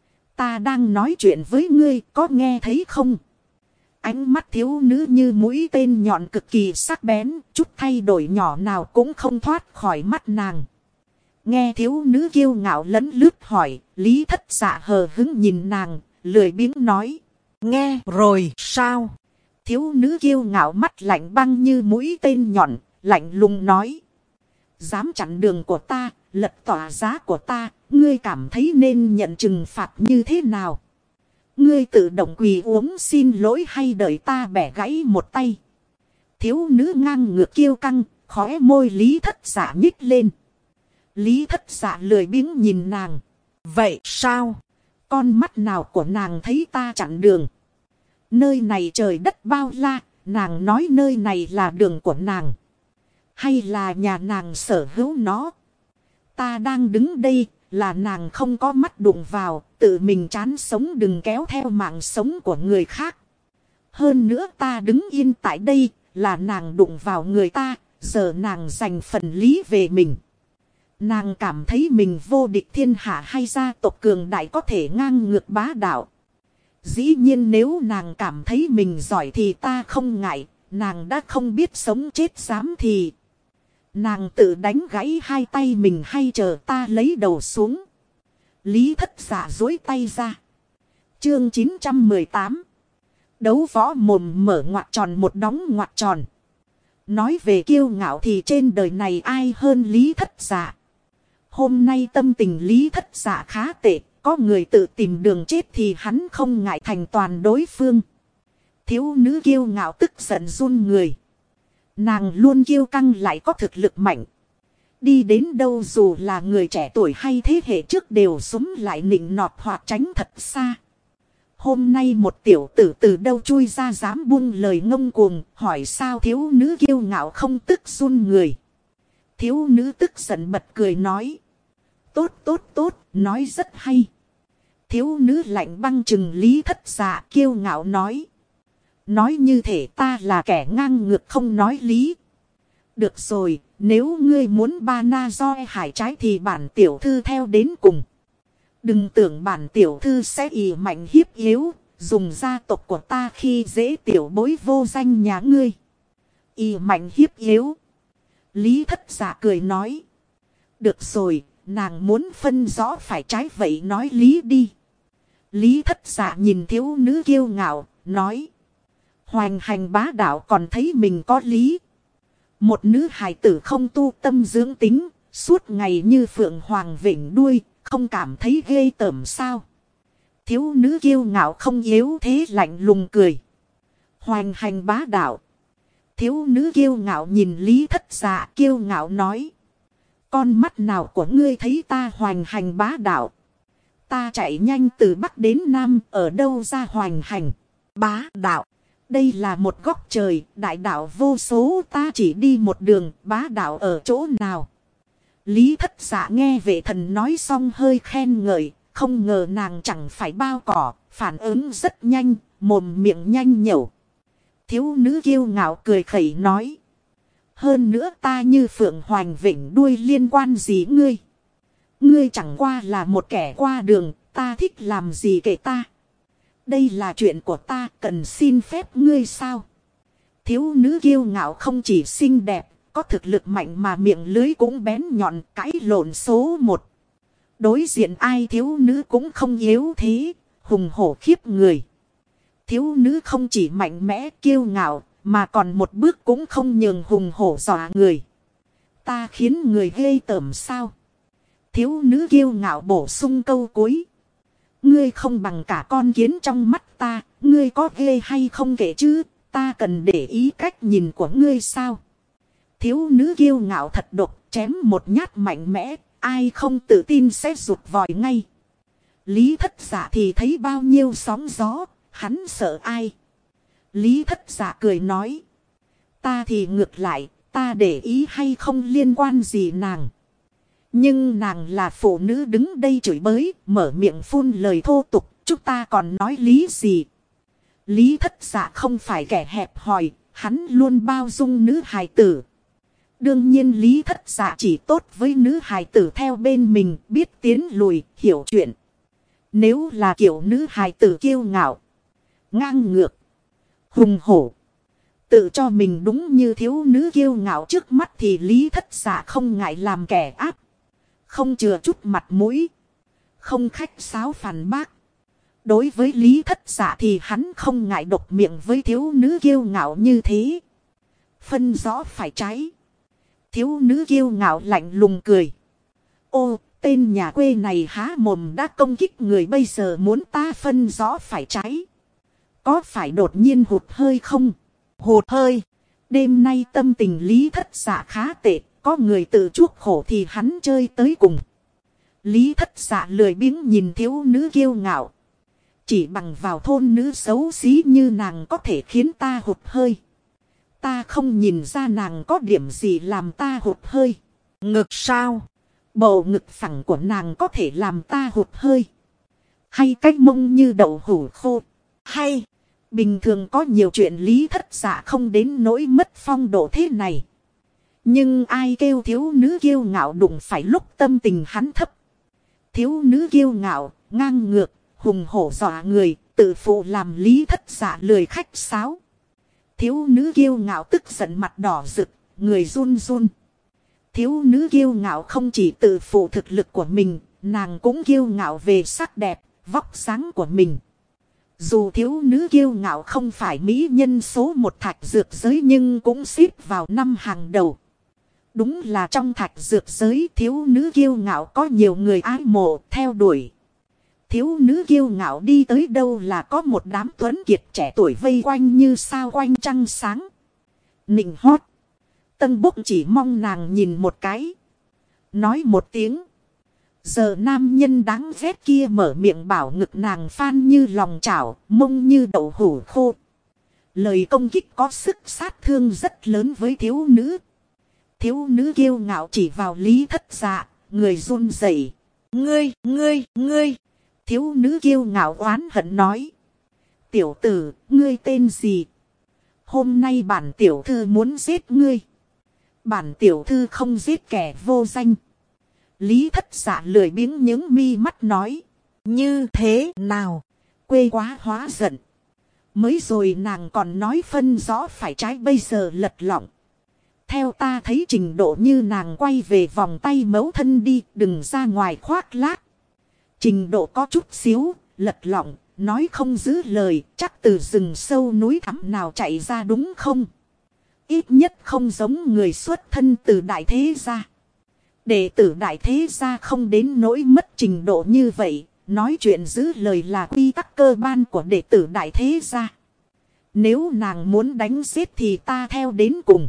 Ta đang nói chuyện với ngươi, có nghe thấy không? Ánh mắt thiếu nữ như mũi tên nhọn cực kỳ sắc bén, chút thay đổi nhỏ nào cũng không thoát khỏi mắt nàng. Nghe thiếu nữ kiêu ngạo lấn lướt hỏi, Lý Thất Dạ hờ hững nhìn nàng, lười biếng nói. Nghe rồi sao? Thiếu nữ kiêu ngạo mắt lạnh băng như mũi tên nhọn, lạnh lùng nói. Dám chặn đường của ta, lật tỏa giá của ta, ngươi cảm thấy nên nhận trừng phạt như thế nào? Ngươi tự động quỳ uống xin lỗi hay đợi ta bẻ gãy một tay? Thiếu nữ ngang ngược kiêu căng, khóe môi Lý Thất Dạ nhích lên. Lý Thất Dạ lười biếng nhìn nàng. Vậy sao? Con mắt nào của nàng thấy ta chặn đường? Nơi này trời đất bao la, nàng nói nơi này là đường của nàng. Hay là nhà nàng sở hữu nó? Ta đang đứng đây, là nàng không có mắt đụng vào, tự mình chán sống đừng kéo theo mạng sống của người khác. Hơn nữa ta đứng yên tại đây, là nàng đụng vào người ta, giờ nàng giành phần lý về mình. Nàng cảm thấy mình vô địch thiên hạ hay gia tộc cường đại có thể ngang ngược bá đạo. Dĩ nhiên nếu nàng cảm thấy mình giỏi thì ta không ngại, nàng đã không biết sống chết dám thì. Nàng tự đánh gãy hai tay mình hay chờ ta lấy đầu xuống. Lý Thất Dạ duỗi tay ra. Chương 918. Đấu võ mồm mở ngoặc tròn một đóng ngoặc tròn. Nói về kiêu ngạo thì trên đời này ai hơn Lý Thất Dạ. Hôm nay tâm tình Lý Thất Dạ khá tệ. Có người tự tìm đường chết thì hắn không ngại thành toàn đối phương. Thiếu nữ kiêu ngạo tức giận run người. Nàng luôn kiêu căng lại có thực lực mạnh. Đi đến đâu dù là người trẻ tuổi hay thế hệ trước đều súng lại nịnh nọt hoặc tránh thật xa. Hôm nay một tiểu tử từ đâu chui ra dám buông lời ngông cuồng, hỏi sao thiếu nữ kiêu ngạo không tức run người. Thiếu nữ tức giận bật cười nói. Tốt tốt tốt, nói rất hay. Thiếu nữ lạnh băng chừng Lý Thất Dạ kiêu ngạo nói. Nói như thể ta là kẻ ngang ngược không nói lý. Được rồi, nếu ngươi muốn ba na roi hải trái thì bản tiểu thư theo đến cùng. Đừng tưởng bản tiểu thư sẽ ỷ mạnh hiếp yếu, dùng gia tộc của ta khi dễ tiểu bối vô danh nhà ngươi. Ỷ mạnh hiếp yếu. Lý Thất Dạ cười nói. Được rồi, nàng muốn phân rõ phải trái vậy nói lý đi. Lý Thất Dạ nhìn thiếu nữ kiêu ngạo, nói. Hoành hành bá đạo còn thấy mình có lý. Một nữ hài tử không tu tâm dưỡng tính, suốt ngày như phượng hoàng vểnh đuôi, không cảm thấy ghê tởm sao. Thiếu nữ kiêu ngạo không yếu thế lạnh lùng cười. Hoành hành bá đạo. Thiếu nữ kiêu ngạo nhìn Lý Thất Dạ kiêu ngạo nói. Con mắt nào của ngươi thấy ta hoành hành bá đạo? Ta chạy nhanh từ Bắc đến Nam ở đâu ra hoành hành bá đạo? Đây là một góc trời, đại đạo vô số ta chỉ đi một đường, bá đạo ở chỗ nào? Lý Thất Dạ nghe vệ thần nói xong hơi khen ngợi, không ngờ nàng chẳng phải bao cỏ, phản ứng rất nhanh, mồm miệng nhanh nhẩu. Thiếu nữ kiêu ngạo cười khẩy nói. Hơn nữa ta như phượng hoành vểnh đuôi liên quan gì ngươi? Ngươi chẳng qua là một kẻ qua đường, ta thích làm gì kể ta? Đây là chuyện của ta, cần xin phép ngươi sao? Thiếu nữ kiêu ngạo không chỉ xinh đẹp, có thực lực mạnh mà miệng lưới cũng bén nhọn, cãi lộn số một. Đối diện ai thiếu nữ cũng không yếu thế, hùng hổ khiếp người. Thiếu nữ không chỉ mạnh mẽ kiêu ngạo, mà còn một bước cũng không nhường hùng hổ dọa người. Ta khiến người ghê tởm sao? Thiếu nữ kiêu ngạo bổ sung câu cuối. Ngươi không bằng cả con kiến trong mắt ta, ngươi có ghê hay không kể chứ, ta cần để ý cách nhìn của ngươi sao? Thiếu nữ kiêu ngạo thật độc, chém một nhát mạnh mẽ, ai không tự tin sẽ rụt vòi ngay. Lý Thất Dạ thì thấy bao nhiêu sóng gió, hắn sợ ai? Lý Thất Dạ cười nói. Ta thì ngược lại, ta để ý hay không liên quan gì nàng. Nhưng nàng là phụ nữ đứng đây chửi bới, mở miệng phun lời thô tục, chúng ta còn nói lý gì? Lý Thất Dạ không phải kẻ hẹp hòi, hắn luôn bao dung nữ hài tử. Đương nhiên Lý Thất Dạ chỉ tốt với nữ hài tử theo bên mình, biết tiến lùi, hiểu chuyện. Nếu là kiểu nữ hài tử kiêu ngạo, ngang ngược, hùng hổ, tự cho mình đúng như thiếu nữ kiêu ngạo trước mắt thì Lý Thất Dạ không ngại làm kẻ áp, không chừa chút mặt mũi, không khách sáo phản bác. Đối với Lý Thất Dạ thì hắn không ngại độc miệng với thiếu nữ kiêu ngạo như thế. Phân rõ phải trái. Thiếu nữ kiêu ngạo lạnh lùng cười. Ô, tên nhà quê này há mồm đã công kích người, bây giờ muốn ta phân rõ phải trái. Có phải đột nhiên hụt hơi không? Hụt hơi. Đêm nay tâm tình Lý Thất Dạ khá tệ. Có người tự chuốc khổ thì hắn chơi tới cùng. Lý Thất Dạ lười biếng nhìn thiếu nữ kiêu ngạo. Chỉ bằng vào thôn nữ xấu xí như nàng có thể khiến ta hụt hơi. Ta không nhìn ra nàng có điểm gì làm ta hụt hơi. Ngực sao? Bầu ngực phẳng của nàng có thể làm ta hụt hơi. Hay cái mông như đậu hũ khô. Hay. Bình thường có nhiều chuyện Lý Thất Dạ không đến nỗi mất phong độ thế này. Nhưng ai kêu thiếu nữ kiêu ngạo đụng phải lúc tâm tình hắn thấp. Thiếu nữ kiêu ngạo, ngang ngược, hùng hổ dọa người, tự phụ làm Lý Thất Dạ lười khách sáo. Thiếu nữ kiêu ngạo tức giận mặt đỏ rực, người run run. Thiếu nữ kiêu ngạo không chỉ tự phụ thực lực của mình, nàng cũng kiêu ngạo về sắc đẹp, vóc dáng của mình. Dù thiếu nữ kiêu ngạo không phải mỹ nhân số một thạch dược giới nhưng cũng xếp vào năm hàng đầu. Đúng là trong thạch dược giới thiếu nữ kiêu ngạo có nhiều người ái mộ theo đuổi. Thiếu nữ kiêu ngạo đi tới đâu là có một đám tuấn kiệt trẻ tuổi vây quanh như sao quanh trăng sáng. Nịnh hót. Tân Bốc chỉ mong nàng nhìn một cái. Nói một tiếng. Giờ nam nhân đáng ghét kia mở miệng bảo ngực nàng phan như lòng chảo, mông như đậu hũ khô. Lời công kích có sức sát thương rất lớn với thiếu nữ. Thiếu nữ kiêu ngạo chỉ vào Lý Thất Dạ, người run rẩy. Ngươi. Thiếu nữ kiêu ngạo oán hận nói. Tiểu tử, ngươi tên gì? Hôm nay bản tiểu thư muốn giết ngươi. Bản tiểu thư không giết kẻ vô danh. Lý Thất Dạ lười biếng những mi mắt nói. Như thế nào? Quê quá hóa giận. Mới rồi nàng còn nói phân rõ phải trái, bây giờ lật lọng. Theo ta thấy trình độ như nàng quay về vòng tay mẫu thân đi, đừng ra ngoài khoác lác. Trình độ có chút xíu, lật lọng, nói không giữ lời, chắc từ rừng sâu núi thẳm nào chạy ra đúng không? Ít nhất không giống người xuất thân từ đại thế gia. Đệ tử đại thế gia không đến nỗi mất trình độ như vậy, nói chuyện giữ lời là quy tắc cơ bản của đệ tử đại thế gia. Nếu nàng muốn đánh giết thì ta theo đến cùng.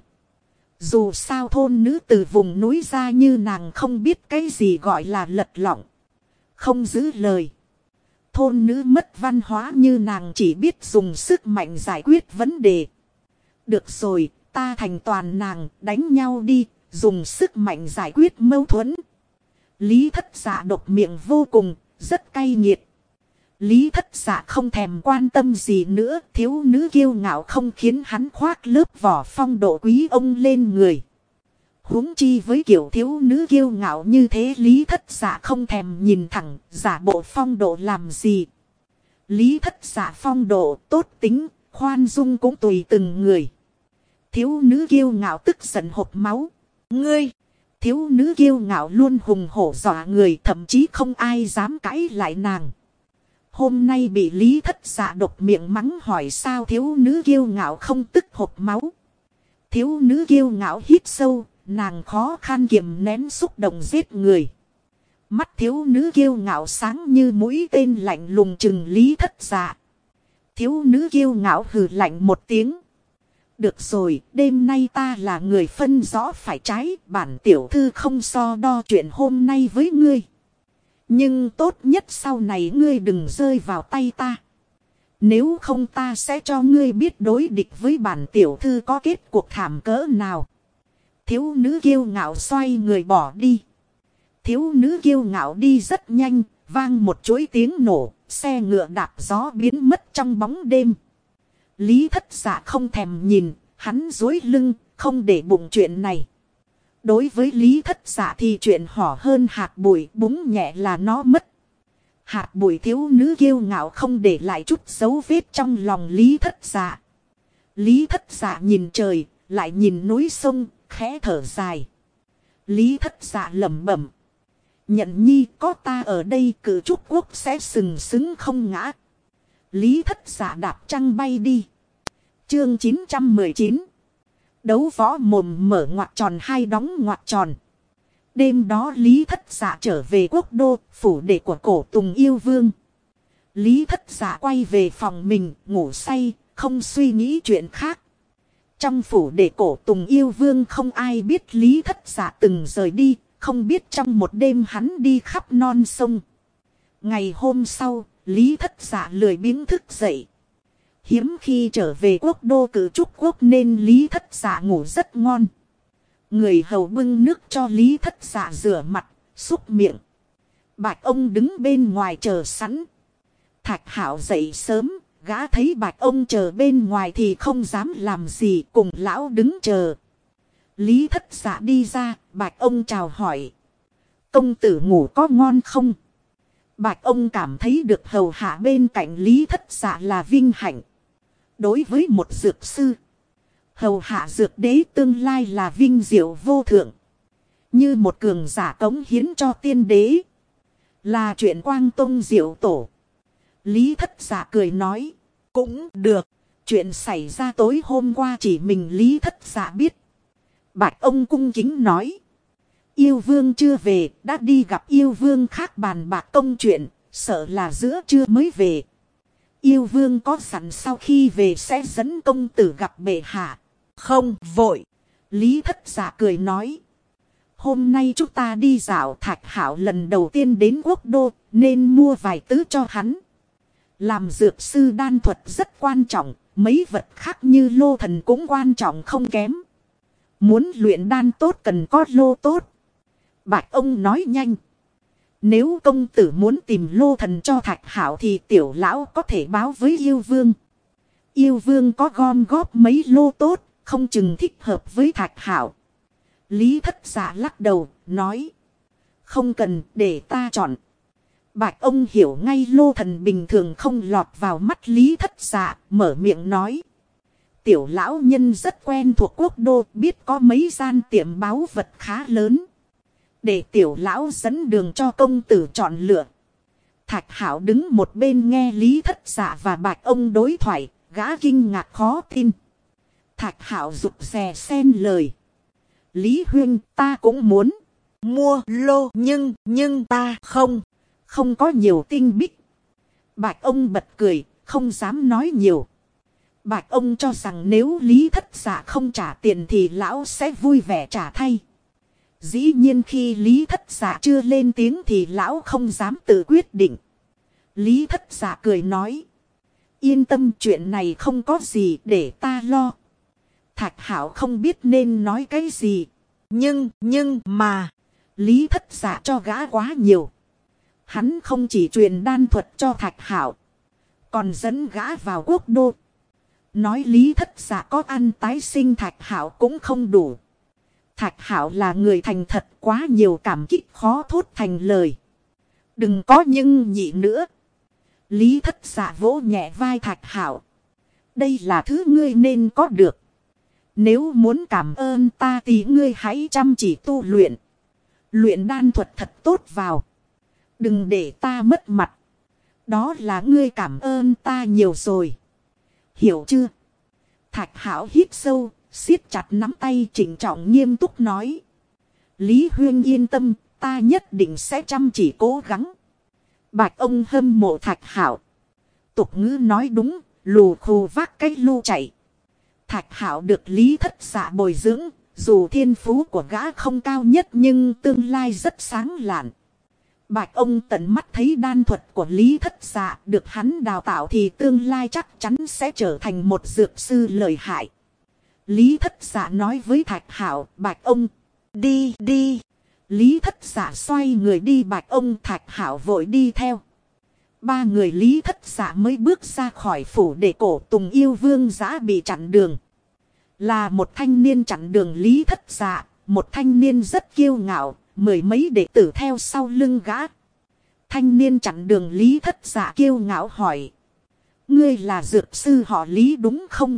Dù sao thôn nữ từ vùng núi ra như nàng không biết cái gì gọi là lật lọng, không giữ lời. Thôn nữ mất văn hóa như nàng chỉ biết dùng sức mạnh giải quyết vấn đề. Được rồi, ta thành toàn nàng, đánh nhau đi, dùng sức mạnh giải quyết mâu thuẫn. Lý Thất Dạ độc miệng vô cùng, rất cay nghiệt. Lý Thất Dạ không thèm quan tâm gì nữa, thiếu nữ kiêu ngạo không khiến hắn khoác lớp vỏ phong độ quý ông lên người. Huống chi với kiểu thiếu nữ kiêu ngạo như thế Lý Thất Dạ không thèm nhìn thẳng, giả bộ phong độ làm gì. Lý Thất Dạ phong độ, tốt tính, khoan dung cũng tùy từng người. Thiếu nữ kiêu ngạo tức giận hộc máu. Ngươi! Thiếu nữ kiêu ngạo luôn hùng hổ dọa người, thậm chí không ai dám cãi lại nàng. Hôm nay bị Lý Thất Dạ độc miệng mắng hỏi sao thiếu nữ kiêu ngạo không tức hộc máu. Thiếu nữ kiêu ngạo hít sâu, nàng khó khăn kiềm nén xúc động giết người. Mắt thiếu nữ kiêu ngạo sáng như mũi tên lạnh lùng chừng Lý Thất Dạ. Thiếu nữ kiêu ngạo hừ lạnh một tiếng. Được rồi, đêm nay ta là người phân rõ phải trái, bản tiểu thư không so đo chuyện hôm nay với ngươi. Nhưng tốt nhất sau này ngươi đừng rơi vào tay ta. Nếu không ta sẽ cho ngươi biết đối địch với bản tiểu thư có kết cuộc thảm cỡ nào. Thiếu nữ kiêu ngạo xoay người bỏ đi. Thiếu nữ kiêu ngạo đi rất nhanh, vang một chuỗi tiếng nổ, xe ngựa đạp gió biến mất trong bóng đêm. Lý Thất Dạ không thèm nhìn, hắn duỗi lưng, không để bụng chuyện này. Đối với Lý Thất Dạ thì chuyện hỏ hơn hạt bụi, búng nhẹ là nó mất. Hạt bụi thiếu nữ kiêu ngạo không để lại chút dấu vết trong lòng Lý Thất Dạ. Lý Thất Dạ nhìn trời, lại nhìn núi sông, khẽ thở dài. Lý Thất Dạ lẩm bẩm. Nhận nhi, có ta ở đây Cử Trúc Quốc sẽ sừng sững không ngã. Lý Thất Dạ đạp trăng bay đi. Chương 919. Đấu võ mồm mở ngoặc tròn hai đóng ngoặc tròn. Đêm đó Lý Thất Dạ trở về quốc đô, phủ đệ của Cổ Tùng Yêu Vương. Lý Thất Dạ quay về phòng mình, ngủ say, không suy nghĩ chuyện khác. Trong phủ đệ Cổ Tùng Yêu Vương không ai biết Lý Thất Dạ từng rời đi, không biết trong một đêm hắn đi khắp non sông. Ngày hôm sau, Lý Thất Dạ lười biếng thức dậy. Hiếm khi trở về quốc đô Cử Trúc Quốc nên Lý Thất Dạ ngủ rất ngon. Người hầu bưng nước cho Lý Thất Dạ rửa mặt, súc miệng. Bạch ông đứng bên ngoài chờ sẵn. Thạch Hạo dậy sớm, gã thấy Bạch ông chờ bên ngoài thì không dám làm gì, cùng lão đứng chờ. Lý Thất Dạ đi ra, Bạch ông chào hỏi. Công tử ngủ có ngon không? Bạch ông cảm thấy được hầu hạ bên cạnh Lý Thất Dạ là vinh hạnh. Đối với một dược sư, hầu hạ dược đế tương lai là vinh diệu vô thượng. Như một cường giả cống hiến cho tiên đế. Là chuyện quang tông diệu tổ. Lý Thất Dạ cười nói. Cũng được. Chuyện xảy ra tối hôm qua chỉ mình Lý Thất Dạ biết. Bạch ông cung kính nói. Yêu vương chưa về, đã đi gặp yêu vương khác bàn bạc công chuyện, sợ là giữa trưa mới về. Yêu vương có sẵn sau khi về sẽ dẫn công tử gặp bệ hạ. Không vội. Lý Thất Dạ cười nói. Hôm nay chúng ta đi dạo, Thạch Hạo lần đầu tiên đến quốc đô nên mua vài thứ cho hắn. Làm dược sư đan thuật rất quan trọng, mấy vật khác như lô thần cũng quan trọng không kém. Muốn luyện đan tốt cần có lô tốt. Bạch ông nói nhanh. Nếu công tử muốn tìm lô thần cho Thạch Hạo thì tiểu lão có thể báo với yêu vương. Yêu vương có gom góp mấy lô tốt, không chừng thích hợp với Thạch Hạo. Lý Thất Dạ lắc đầu, nói. Không cần, để ta chọn. Bạch ông hiểu ngay lô thần bình thường không lọt vào mắt Lý Thất Dạ, mở miệng nói. Tiểu lão nhân rất quen thuộc quốc đô, biết có mấy gian tiệm báu vật khá lớn. Để tiểu lão dẫn đường cho công tử chọn lựa. Thạch Hạo đứng một bên nghe Lý Thất Dạ và Bạch ông đối thoại, gã kinh ngạc khó tin. Thạch Hạo rụt rè xen lời. Lý huynh, ta cũng muốn mua lô, nhưng ta không có nhiều tinh bích. Bạch ông bật cười, không dám nói nhiều. Bạch ông cho rằng nếu Lý Thất Dạ không trả tiền thì lão sẽ vui vẻ trả thay. Dĩ nhiên khi Lý Thất Dạ chưa lên tiếng thì lão không dám tự quyết định. Lý Thất Dạ cười nói. Yên tâm, chuyện này không có gì để ta lo. Thạch Hạo không biết nên nói cái gì. Nhưng mà Lý Thất Dạ cho gã quá nhiều. Hắn không chỉ truyền đan thuật cho Thạch Hạo, còn dẫn gã vào quốc đô. Nói Lý Thất Dạ có ăn tái sinh Thạch Hạo cũng không đủ. Thạch Hạo là người thành thật, quá nhiều cảm kích khó thốt thành lời. Đừng có nhưng nhị nữa. Lý Thất Dạ vỗ nhẹ vai Thạch Hạo. Đây là thứ ngươi nên có được. Nếu muốn cảm ơn ta thì ngươi hãy chăm chỉ tu luyện. Luyện đan thuật thật tốt vào. Đừng để ta mất mặt. Đó là ngươi cảm ơn ta nhiều rồi. Hiểu chưa? Thạch Hạo hít sâu, siết chặt nắm tay, trịnh trọng nghiêm túc nói. Lý huynh yên tâm, ta nhất định sẽ chăm chỉ cố gắng. Bạch ông hâm mộ Thạch Hạo. Tục ngữ nói đúng, lù khù vác cái lu chạy. Thạch Hạo được Lý Thất Dạ bồi dưỡng, dù thiên phú của gã không cao nhất nhưng tương lai rất sáng lạn. Bạch ông tận mắt thấy đan thuật của Lý Thất Dạ được hắn đào tạo thì tương lai chắc chắn sẽ trở thành một dược sư lợi hại. Lý Thất Dạ nói với Thạch Hạo, Bạch ông, đi. Lý Thất Dạ xoay người đi, Bạch ông Thạch Hạo vội đi theo. Ba người Lý Thất Dạ mới bước ra khỏi phủ để Cổ Tùng Yêu Vương giã bị chặn đường. Là một thanh niên chặn đường Lý Thất Dạ, một thanh niên rất kiêu ngạo, mười mấy đệ tử theo sau lưng gã. Thanh niên chặn đường Lý Thất Dạ kiêu ngạo hỏi. Ngươi là dược sư họ Lý đúng không?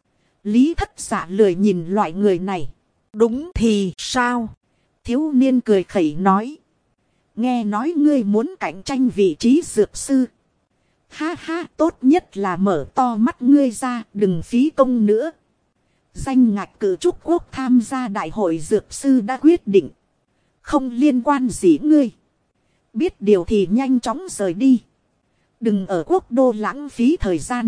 Lý Thất Dạ lười nhìn loại người này. Đúng thì sao? Thiếu niên cười khẩy nói. Nghe nói ngươi muốn cạnh tranh vị trí dược sư. Ha ha, tốt nhất là mở to mắt ngươi ra, đừng phí công nữa. Danh ngạch cử trúc quốc tham gia đại hội dược sư đã quyết định. Không liên quan gì ngươi. Biết điều thì nhanh chóng rời đi. Đừng ở quốc đô lãng phí thời gian.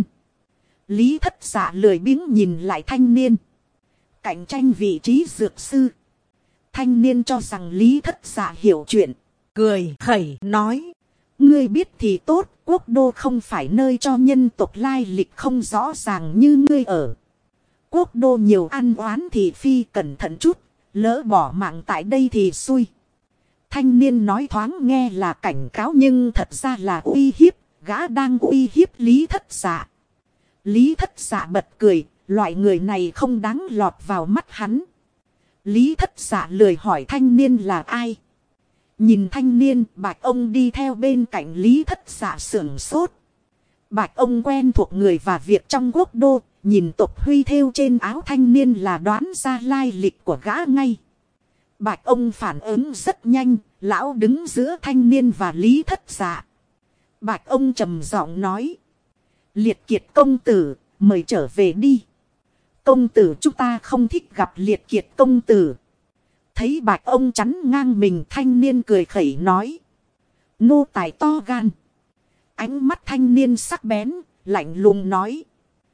Lý Thất Dạ lười biếng nhìn lại thanh niên. Cạnh tranh vị trí dược sư. Thanh niên cho rằng Lý Thất Dạ hiểu chuyện. Cười khẩy nói. Ngươi biết thì tốt, quốc đô không phải nơi cho nhân tộc lai lịch không rõ ràng như ngươi ở. Quốc đô nhiều ăn oán thì phi cẩn thận chút, lỡ bỏ mạng tại đây thì xui. Thanh niên nói thoáng nghe là cảnh cáo nhưng thật ra là uy hiếp, gã đang uy hiếp Lý Thất Dạ. Lý Thất Dạ bật cười, loại người này không đáng lọt vào mắt hắn. Lý Thất Dạ lười hỏi thanh niên là ai. Nhìn thanh niên, Bạch ông đi theo bên cạnh Lý Thất Dạ sửng sốt. Bạch ông quen thuộc người và việc trong quốc đô, nhìn tục huy thêu trên áo thanh niên là đoán ra lai lịch của gã ngay. Bạch ông phản ứng rất nhanh, lão đứng giữa thanh niên và Lý Thất Dạ. Bạch ông trầm giọng nói. Liệt Kiệt công tử, mời trở về đi. Công tử chúng ta không thích gặp Liệt Kiệt công tử. Thấy Bạch ông chắn ngang mình, thanh niên cười khẩy nói. Nô tài to gan. Ánh mắt thanh niên sắc bén, lạnh lùng nói.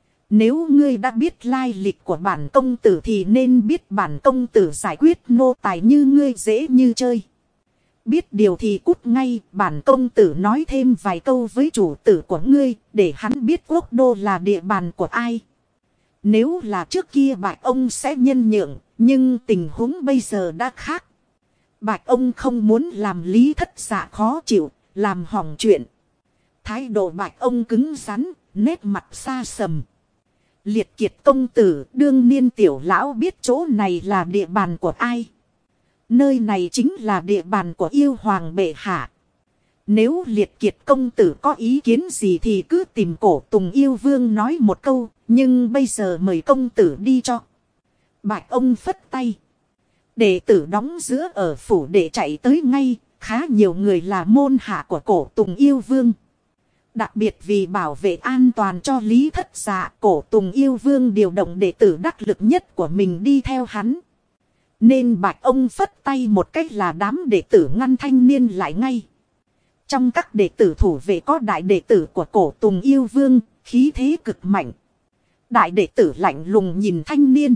Nếu ngươi đã biết lai lịch của bản công tử thì nên biết bản công tử giải quyết nô tài như ngươi dễ như chơi. Biết điều thì cút ngay, bản công tử nói thêm vài câu với chủ tử của ngươi, để hắn biết quốc đô là địa bàn của ai. Nếu là trước kia Bạch ông sẽ nhân nhượng, nhưng tình huống bây giờ đã khác. Bạch ông không muốn làm Lý Thất Dạ khó chịu, làm hỏng chuyện. Thái độ Bạch ông cứng rắn, nét mặt xa sầm. Liệt Kiệt công tử, đương niên tiểu lão biết chỗ này là địa bàn của ai. Nơi này chính là địa bàn của yêu hoàng bệ hạ. Nếu Liệt Kiệt công tử có ý kiến gì thì cứ tìm Cổ Tùng yêu vương nói một câu. Nhưng bây giờ mời công tử đi cho. Bạch ông phất tay. Đệ tử đóng giữa ở phủ để chạy tới ngay. Khá nhiều người là môn hạ của Cổ Tùng yêu vương. Đặc biệt vì bảo vệ an toàn cho Lý Thất Dạ, Cổ Tùng yêu vương điều động đệ tử đắc lực nhất của mình đi theo hắn. Nên Bạch ông phất tay một cách là đám đệ tử ngăn thanh niên lại ngay. Trong các đệ tử thủ vệ có đại đệ tử của Cổ Tùng yêu vương, khí thế cực mạnh. Đại đệ tử lạnh lùng nhìn thanh niên.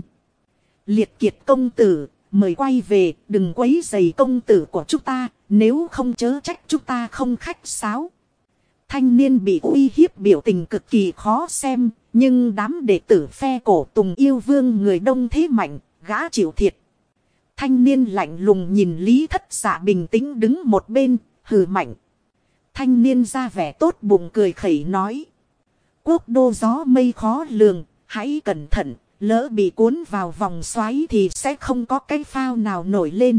Liệt Kiệt công tử, mời quay về, đừng quấy rầy công tử của chúng ta, nếu không chớ trách chúng ta không khách sáo. Thanh niên bị uy hiếp biểu tình cực kỳ khó xem, nhưng đám đệ tử phe Cổ Tùng yêu vương người đông thế mạnh, gã chịu thiệt. Thanh niên lạnh lùng nhìn Lý Thất Dạ bình tĩnh đứng một bên, hừ mạnh. Thanh niên ra vẻ tốt bụng cười khẩy nói. Quốc đô gió mây khó lường, hãy cẩn thận, lỡ bị cuốn vào vòng xoáy thì sẽ không có cái phao nào nổi lên.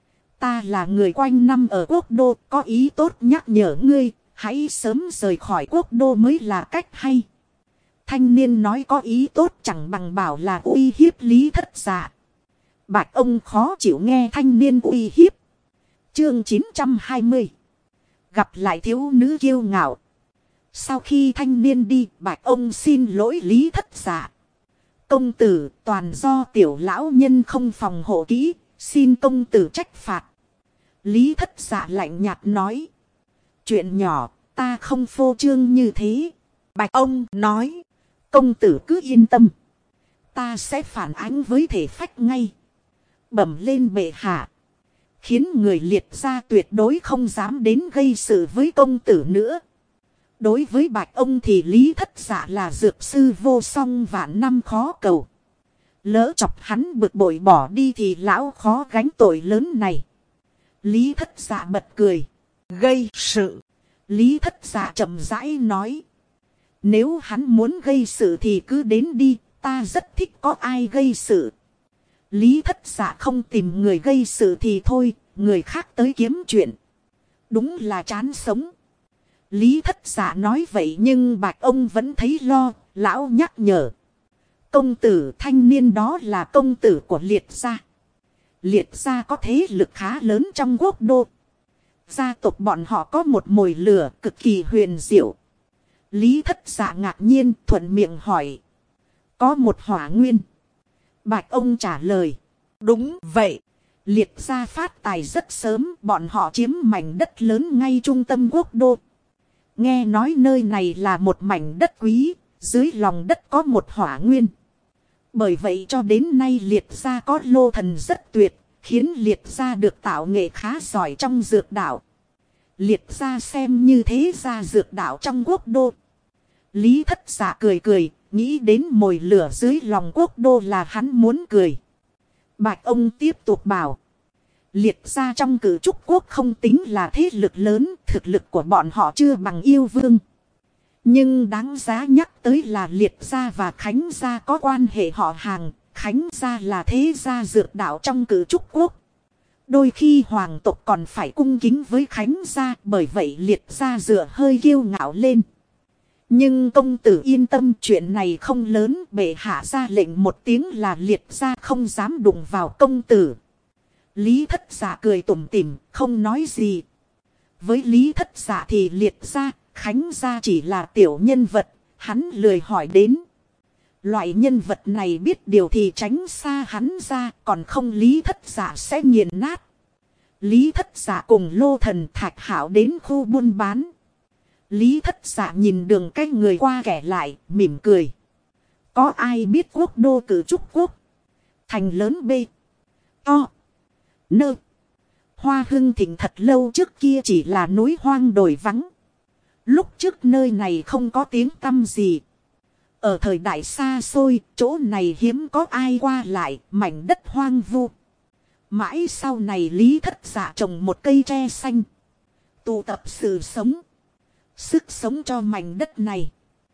Ta là người quanh năm ở quốc đô, có ý tốt nhắc nhở ngươi, hãy sớm rời khỏi quốc đô mới là cách hay. Thanh niên nói có ý tốt chẳng bằng bảo là uy hiếp Lý Thất Dạ. Bạch ông khó chịu nghe thanh niên uy hiếp. Chương 920. Gặp lại thiếu nữ kiêu ngạo. Sau khi thanh niên đi, Bạch ông xin lỗi Lý Thất Dạ. Công tử, toàn do tiểu lão nhân không phòng hộ kỹ, xin công tử trách phạt. Lý Thất Dạ lạnh nhạt nói. Chuyện nhỏ, ta không phô trương như thế. Bạch ông nói. Công tử cứ yên tâm. Ta sẽ phản ánh với thể phách ngay. Bẩm lên bệ hạ. Khiến người Liệt gia tuyệt đối không dám đến gây sự với công tử nữa. Đối với Bạch ông thì Lý Thất Dạ là dược sư vô song vạn năm khó cầu. Lỡ chọc hắn bực bội bỏ đi thì lão khó gánh tội lớn này. Lý Thất Dạ bật cười. Gây sự. Lý Thất Dạ chậm rãi nói. Nếu hắn muốn gây sự thì cứ đến đi, ta rất thích có ai gây sự. Lý Thất Dạ không tìm người gây sự thì thôi, người khác tới kiếm chuyện. Đúng là chán sống. Lý Thất Dạ nói vậy nhưng Bạch ông vẫn thấy lo, lão nhắc nhở. Công tử thanh niên đó là công tử của Liệt gia. Liệt gia có thế lực khá lớn trong quốc đô. Gia tộc bọn họ có một mồi lửa cực kỳ huyền diệu. Lý Thất Dạ ngạc nhiên thuận miệng hỏi. Có một hỏa nguyên. Bạch ông trả lời. Đúng vậy. Liệt gia phát tài rất sớm, bọn họ chiếm mảnh đất lớn ngay trung tâm quốc đô. Nghe nói nơi này là một mảnh đất quý, dưới lòng đất có một hỏa nguyên. Bởi vậy cho đến nay Liệt gia có lô thần rất tuyệt, khiến Liệt gia được tạo nghệ khá giỏi trong dược đạo. Liệt gia xem như thế gia dược đạo trong quốc đô. Lý Thất Dạ cười cười, nghĩ đến mồi lửa dưới lòng quốc đô là hắn muốn cười. Bạch ông tiếp tục bảo. Liệt gia trong Cử Trúc quốc không tính là thế lực lớn, thực lực của bọn họ chưa bằng Yêu Vương. Nhưng đáng giá nhắc tới là Liệt gia và Khánh gia có quan hệ họ hàng. Khánh gia là thế gia dược đạo trong Cử Trúc quốc. Đôi khi hoàng tộc còn phải cung kính với Khánh gia, bởi vậy Liệt gia dựa hơi kiêu ngạo lên. Nhưng công tử yên tâm, chuyện này không lớn, bệ hạ ra lệnh một tiếng là Liệt gia không dám đụng vào công tử. Lý Thất Dạ cười tủm tỉm, không nói gì. Với Lý Thất Dạ thì Liệt gia, Khánh gia chỉ là tiểu nhân vật, hắn lười hỏi đến. Loại nhân vật này biết điều thì tránh xa hắn ra, còn không Lý Thất Dạ sẽ nghiền nát. Lý Thất Dạ cùng Lô Thần Thạch Hạo đến khu buôn bán. Lý Thất Dạ nhìn đường cái người qua kẻ lại, mỉm cười. Có ai biết quốc đô Cử Trúc quốc? Thành lớn B. To. Nơ. Hoa hưng thịnh thật lâu trước kia chỉ là núi hoang đồi vắng. Lúc trước nơi này không có tiếng tăm gì. Ở thời đại xa xôi, chỗ này hiếm có ai qua lại, mảnh đất hoang vu. Mãi sau này Lý Thất Dạ trồng một cây tre xanh. Tụ tập sự sống. Sức sống cho mảnh đất này.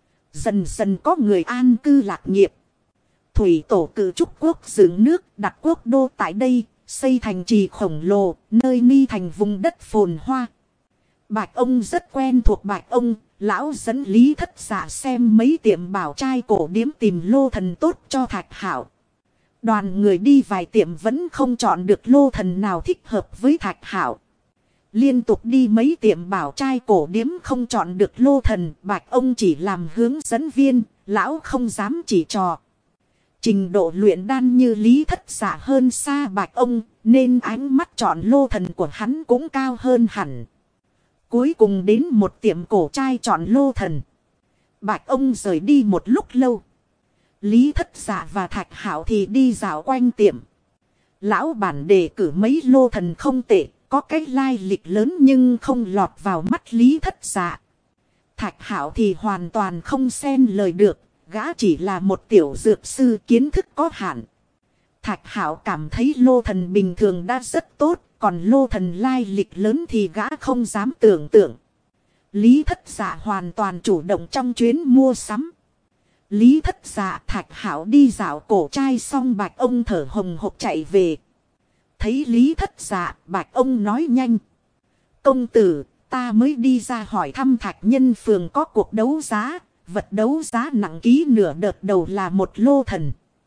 Dần dần có người an cư lạc nghiệp. Thủy tổ Cử Trúc quốc dựng nước đặt quốc đô tại đây. Xây thành trì khổng lồ, nơi ni thành vùng đất phồn hoa. Bạch ông rất quen thuộc Bạch ông, lão dẫn Lý Thất Dạ xem mấy tiệm bảo trai cổ điếm tìm lô thần tốt cho Thạch Hạo. Đoàn người đi vài tiệm vẫn không chọn được lô thần nào thích hợp với Thạch Hạo. Liên tục đi mấy tiệm bảo trai cổ điếm không chọn được lô thần, Bạch ông chỉ làm hướng dẫn viên, lão không dám chỉ trò. Trình độ luyện đan như Lý Thất Dạ hơn xa Bạch ông, nên ánh mắt chọn lô thần của hắn cũng cao hơn hẳn. Cuối cùng đến một tiệm cổ trai chọn lô thần. Bạch ông rời đi một lúc lâu. Lý Thất Dạ và Thạch Hạo thì đi dạo quanh tiệm. Lão bản đề cử mấy lô thần không tệ, có cái lai lịch lớn nhưng không lọt vào mắt Lý Thất Dạ. Thạch Hạo thì hoàn toàn không xen lời được. Gã chỉ là một tiểu dược sư kiến thức có hạn. Thạch Hạo cảm thấy lô thần bình thường đã rất tốt. Còn lô thần lai lịch lớn thì gã không dám tưởng tượng. Lý Thất Dạ hoàn toàn chủ động trong chuyến mua sắm. Lý Thất Dạ Thạch Hạo đi dạo cổ trai xong Bạch ông thở hồng hộc chạy về. Thấy Lý Thất Dạ, Bạch ông nói nhanh. Công tử, ta mới đi ra hỏi thăm Thạch Nhân phường có cuộc đấu giá. Vật đấu giá nặng ký nửa đợt đầu là một lô thần.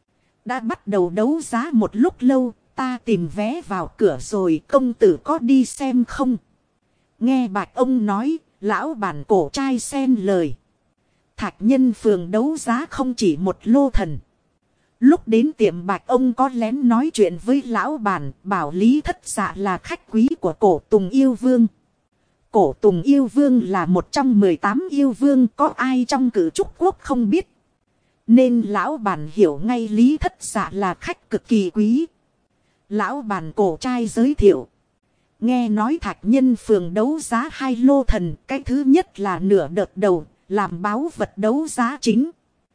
Đã bắt đầu đấu giá một lúc lâu, ta tìm vé vào cửa rồi, công tử có đi xem không? Nghe Bạch ông nói, lão bản cổ trai xen lời. Thạch Nhân phường đấu giá không chỉ một lô thần. Lúc đến tiệm Bạch ông có lén nói chuyện với lão bản, bảo Lý Thất Dạ là khách quý của cổ Tùng Yêu Vương. Cổ Tùng Yêu Vương là một trong 18 yêu vương, có ai trong Cử Trúc quốc không biết. Nên lão bản hiểu ngay Lý Thất Dạ là khách cực kỳ quý. Lão bản cổ trai giới thiệu. Nghe nói Thạch Nhân phường đấu giá 2 lô thần, cái thứ nhất là nửa đợt đầu, làm báu vật đấu giá chính.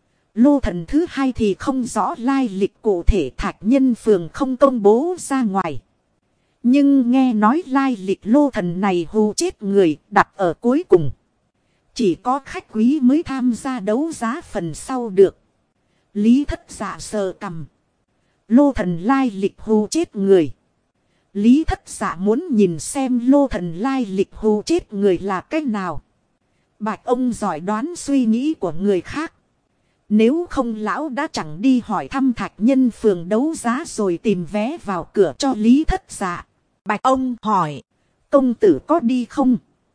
Lô thần thứ hai thì không rõ lai lịch cụ thể, Thạch Nhân phường không công bố ra ngoài. Nhưng nghe nói lai lịch lô thần này hù chết người, đặt ở cuối cùng. Chỉ có khách quý mới tham gia đấu giá phần sau được. Lý Thất Dạ sờ cằm. Lô thần lai lịch hù chết người. Lý Thất Dạ muốn nhìn xem lô thần lai lịch hù chết người là cách nào. Bạch ông giỏi đoán suy nghĩ của người khác. Nếu không lão đã chẳng đi hỏi thăm Thạch Nhân Phường đấu giá rồi tìm vé vào cửa cho Lý Thất Dạ. Bạch ông hỏi. Công tử có đi không?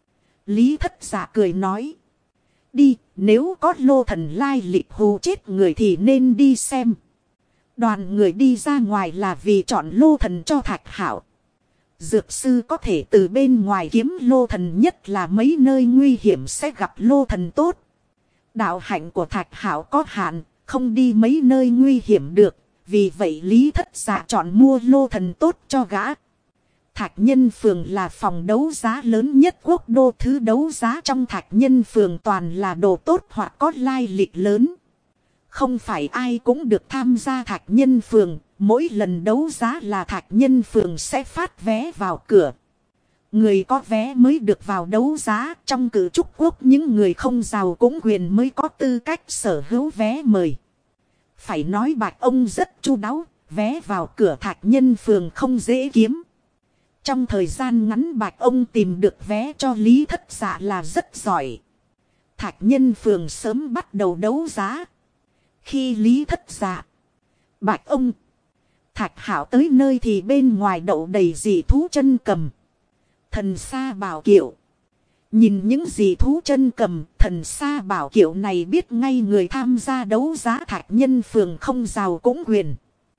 Lý Thất Dạ cười nói. Đi, nếu có lô thần lai lịch hù chết người thì nên đi xem. Đoàn người đi ra ngoài là vì chọn lô thần cho Thạch Hạo. Dược sư có thể từ bên ngoài kiếm lô thần, nhất là mấy nơi nguy hiểm sẽ gặp lô thần tốt. Đạo hạnh của Thạch Hạo có hạn, không đi mấy nơi nguy hiểm được. Vì vậy Lý Thất Dạ chọn mua lô thần tốt cho gã. Thạch Nhân Phường là phòng đấu giá lớn nhất quốc đô. Thứ đấu giá trong Thạch Nhân Phường toàn là đồ tốt hoặc có lai lịch lớn. Không phải ai cũng được tham gia Thạch Nhân Phường. Mỗi lần đấu giá là Thạch Nhân Phường sẽ phát vé vào cửa. Người có vé mới được vào đấu giá. Trong cử trúc quốc những người không giàu cũng quyền mới có tư cách sở hữu vé mời. Phải nói Bạch ông rất chu đáo. Vé vào cửa Thạch Nhân Phường không dễ kiếm. Trong thời gian ngắn Bạch ông tìm được vé cho Lý Thất Dạ là rất giỏi. Thạch Nhân Phường sớm bắt đầu đấu giá. Khi Lý Thất Dạ, Bạch ông, Thạch Hạo tới nơi thì bên ngoài đậu đầy dị thú chân cầm, thần sa bảo kiệu. Nhìn những dị thú chân cầm, thần sa bảo kiệu này biết ngay người tham gia đấu giá Thạch Nhân Phường không giàu cũng quyền.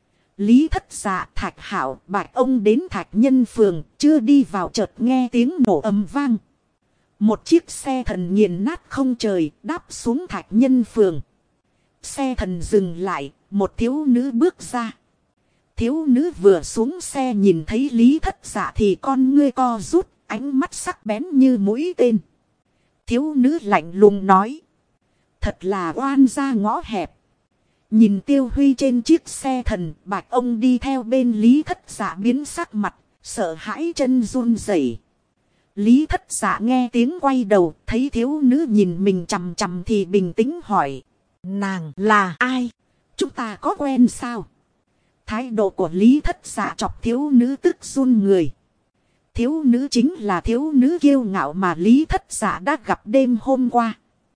Lý Thất Dạ, Thạch Hạo, Bạch ông đến Thạch Nhân Phường, chưa đi vào chợt nghe tiếng nổ ầm vang. Một chiếc xe thần nghiền nát không trời đáp xuống Thạch Nhân Phường. Xe thần dừng lại, một thiếu nữ bước ra. Thiếu nữ vừa xuống xe nhìn thấy Lý Thất Dạ thì con ngươi co rút, ánh mắt sắc bén như mũi tên. Thiếu nữ lạnh lùng nói. Thật là oan gia ngõ hẹp. Nhìn Tiêu Huy trên chiếc xe thần, Bạch ông đi theo bên Lý Thất Dạ biến sắc mặt, sợ hãi chân run rẩy. Lý Thất Dạ nghe tiếng quay đầu, thấy thiếu nữ nhìn mình chằm chằm thì bình tĩnh hỏi. Nàng là ai? Chúng ta có quen sao? Thái độ của Lý Thất Dạ chọc thiếu nữ tức run người. Thiếu nữ chính là thiếu nữ kiêu ngạo mà Lý Thất Dạ đã gặp đêm hôm qua.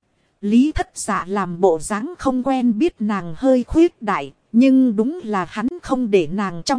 Lý Thất Dạ làm bộ dáng không quen biết nàng hơi khuyết đại, nhưng đúng là hắn không để nàng trong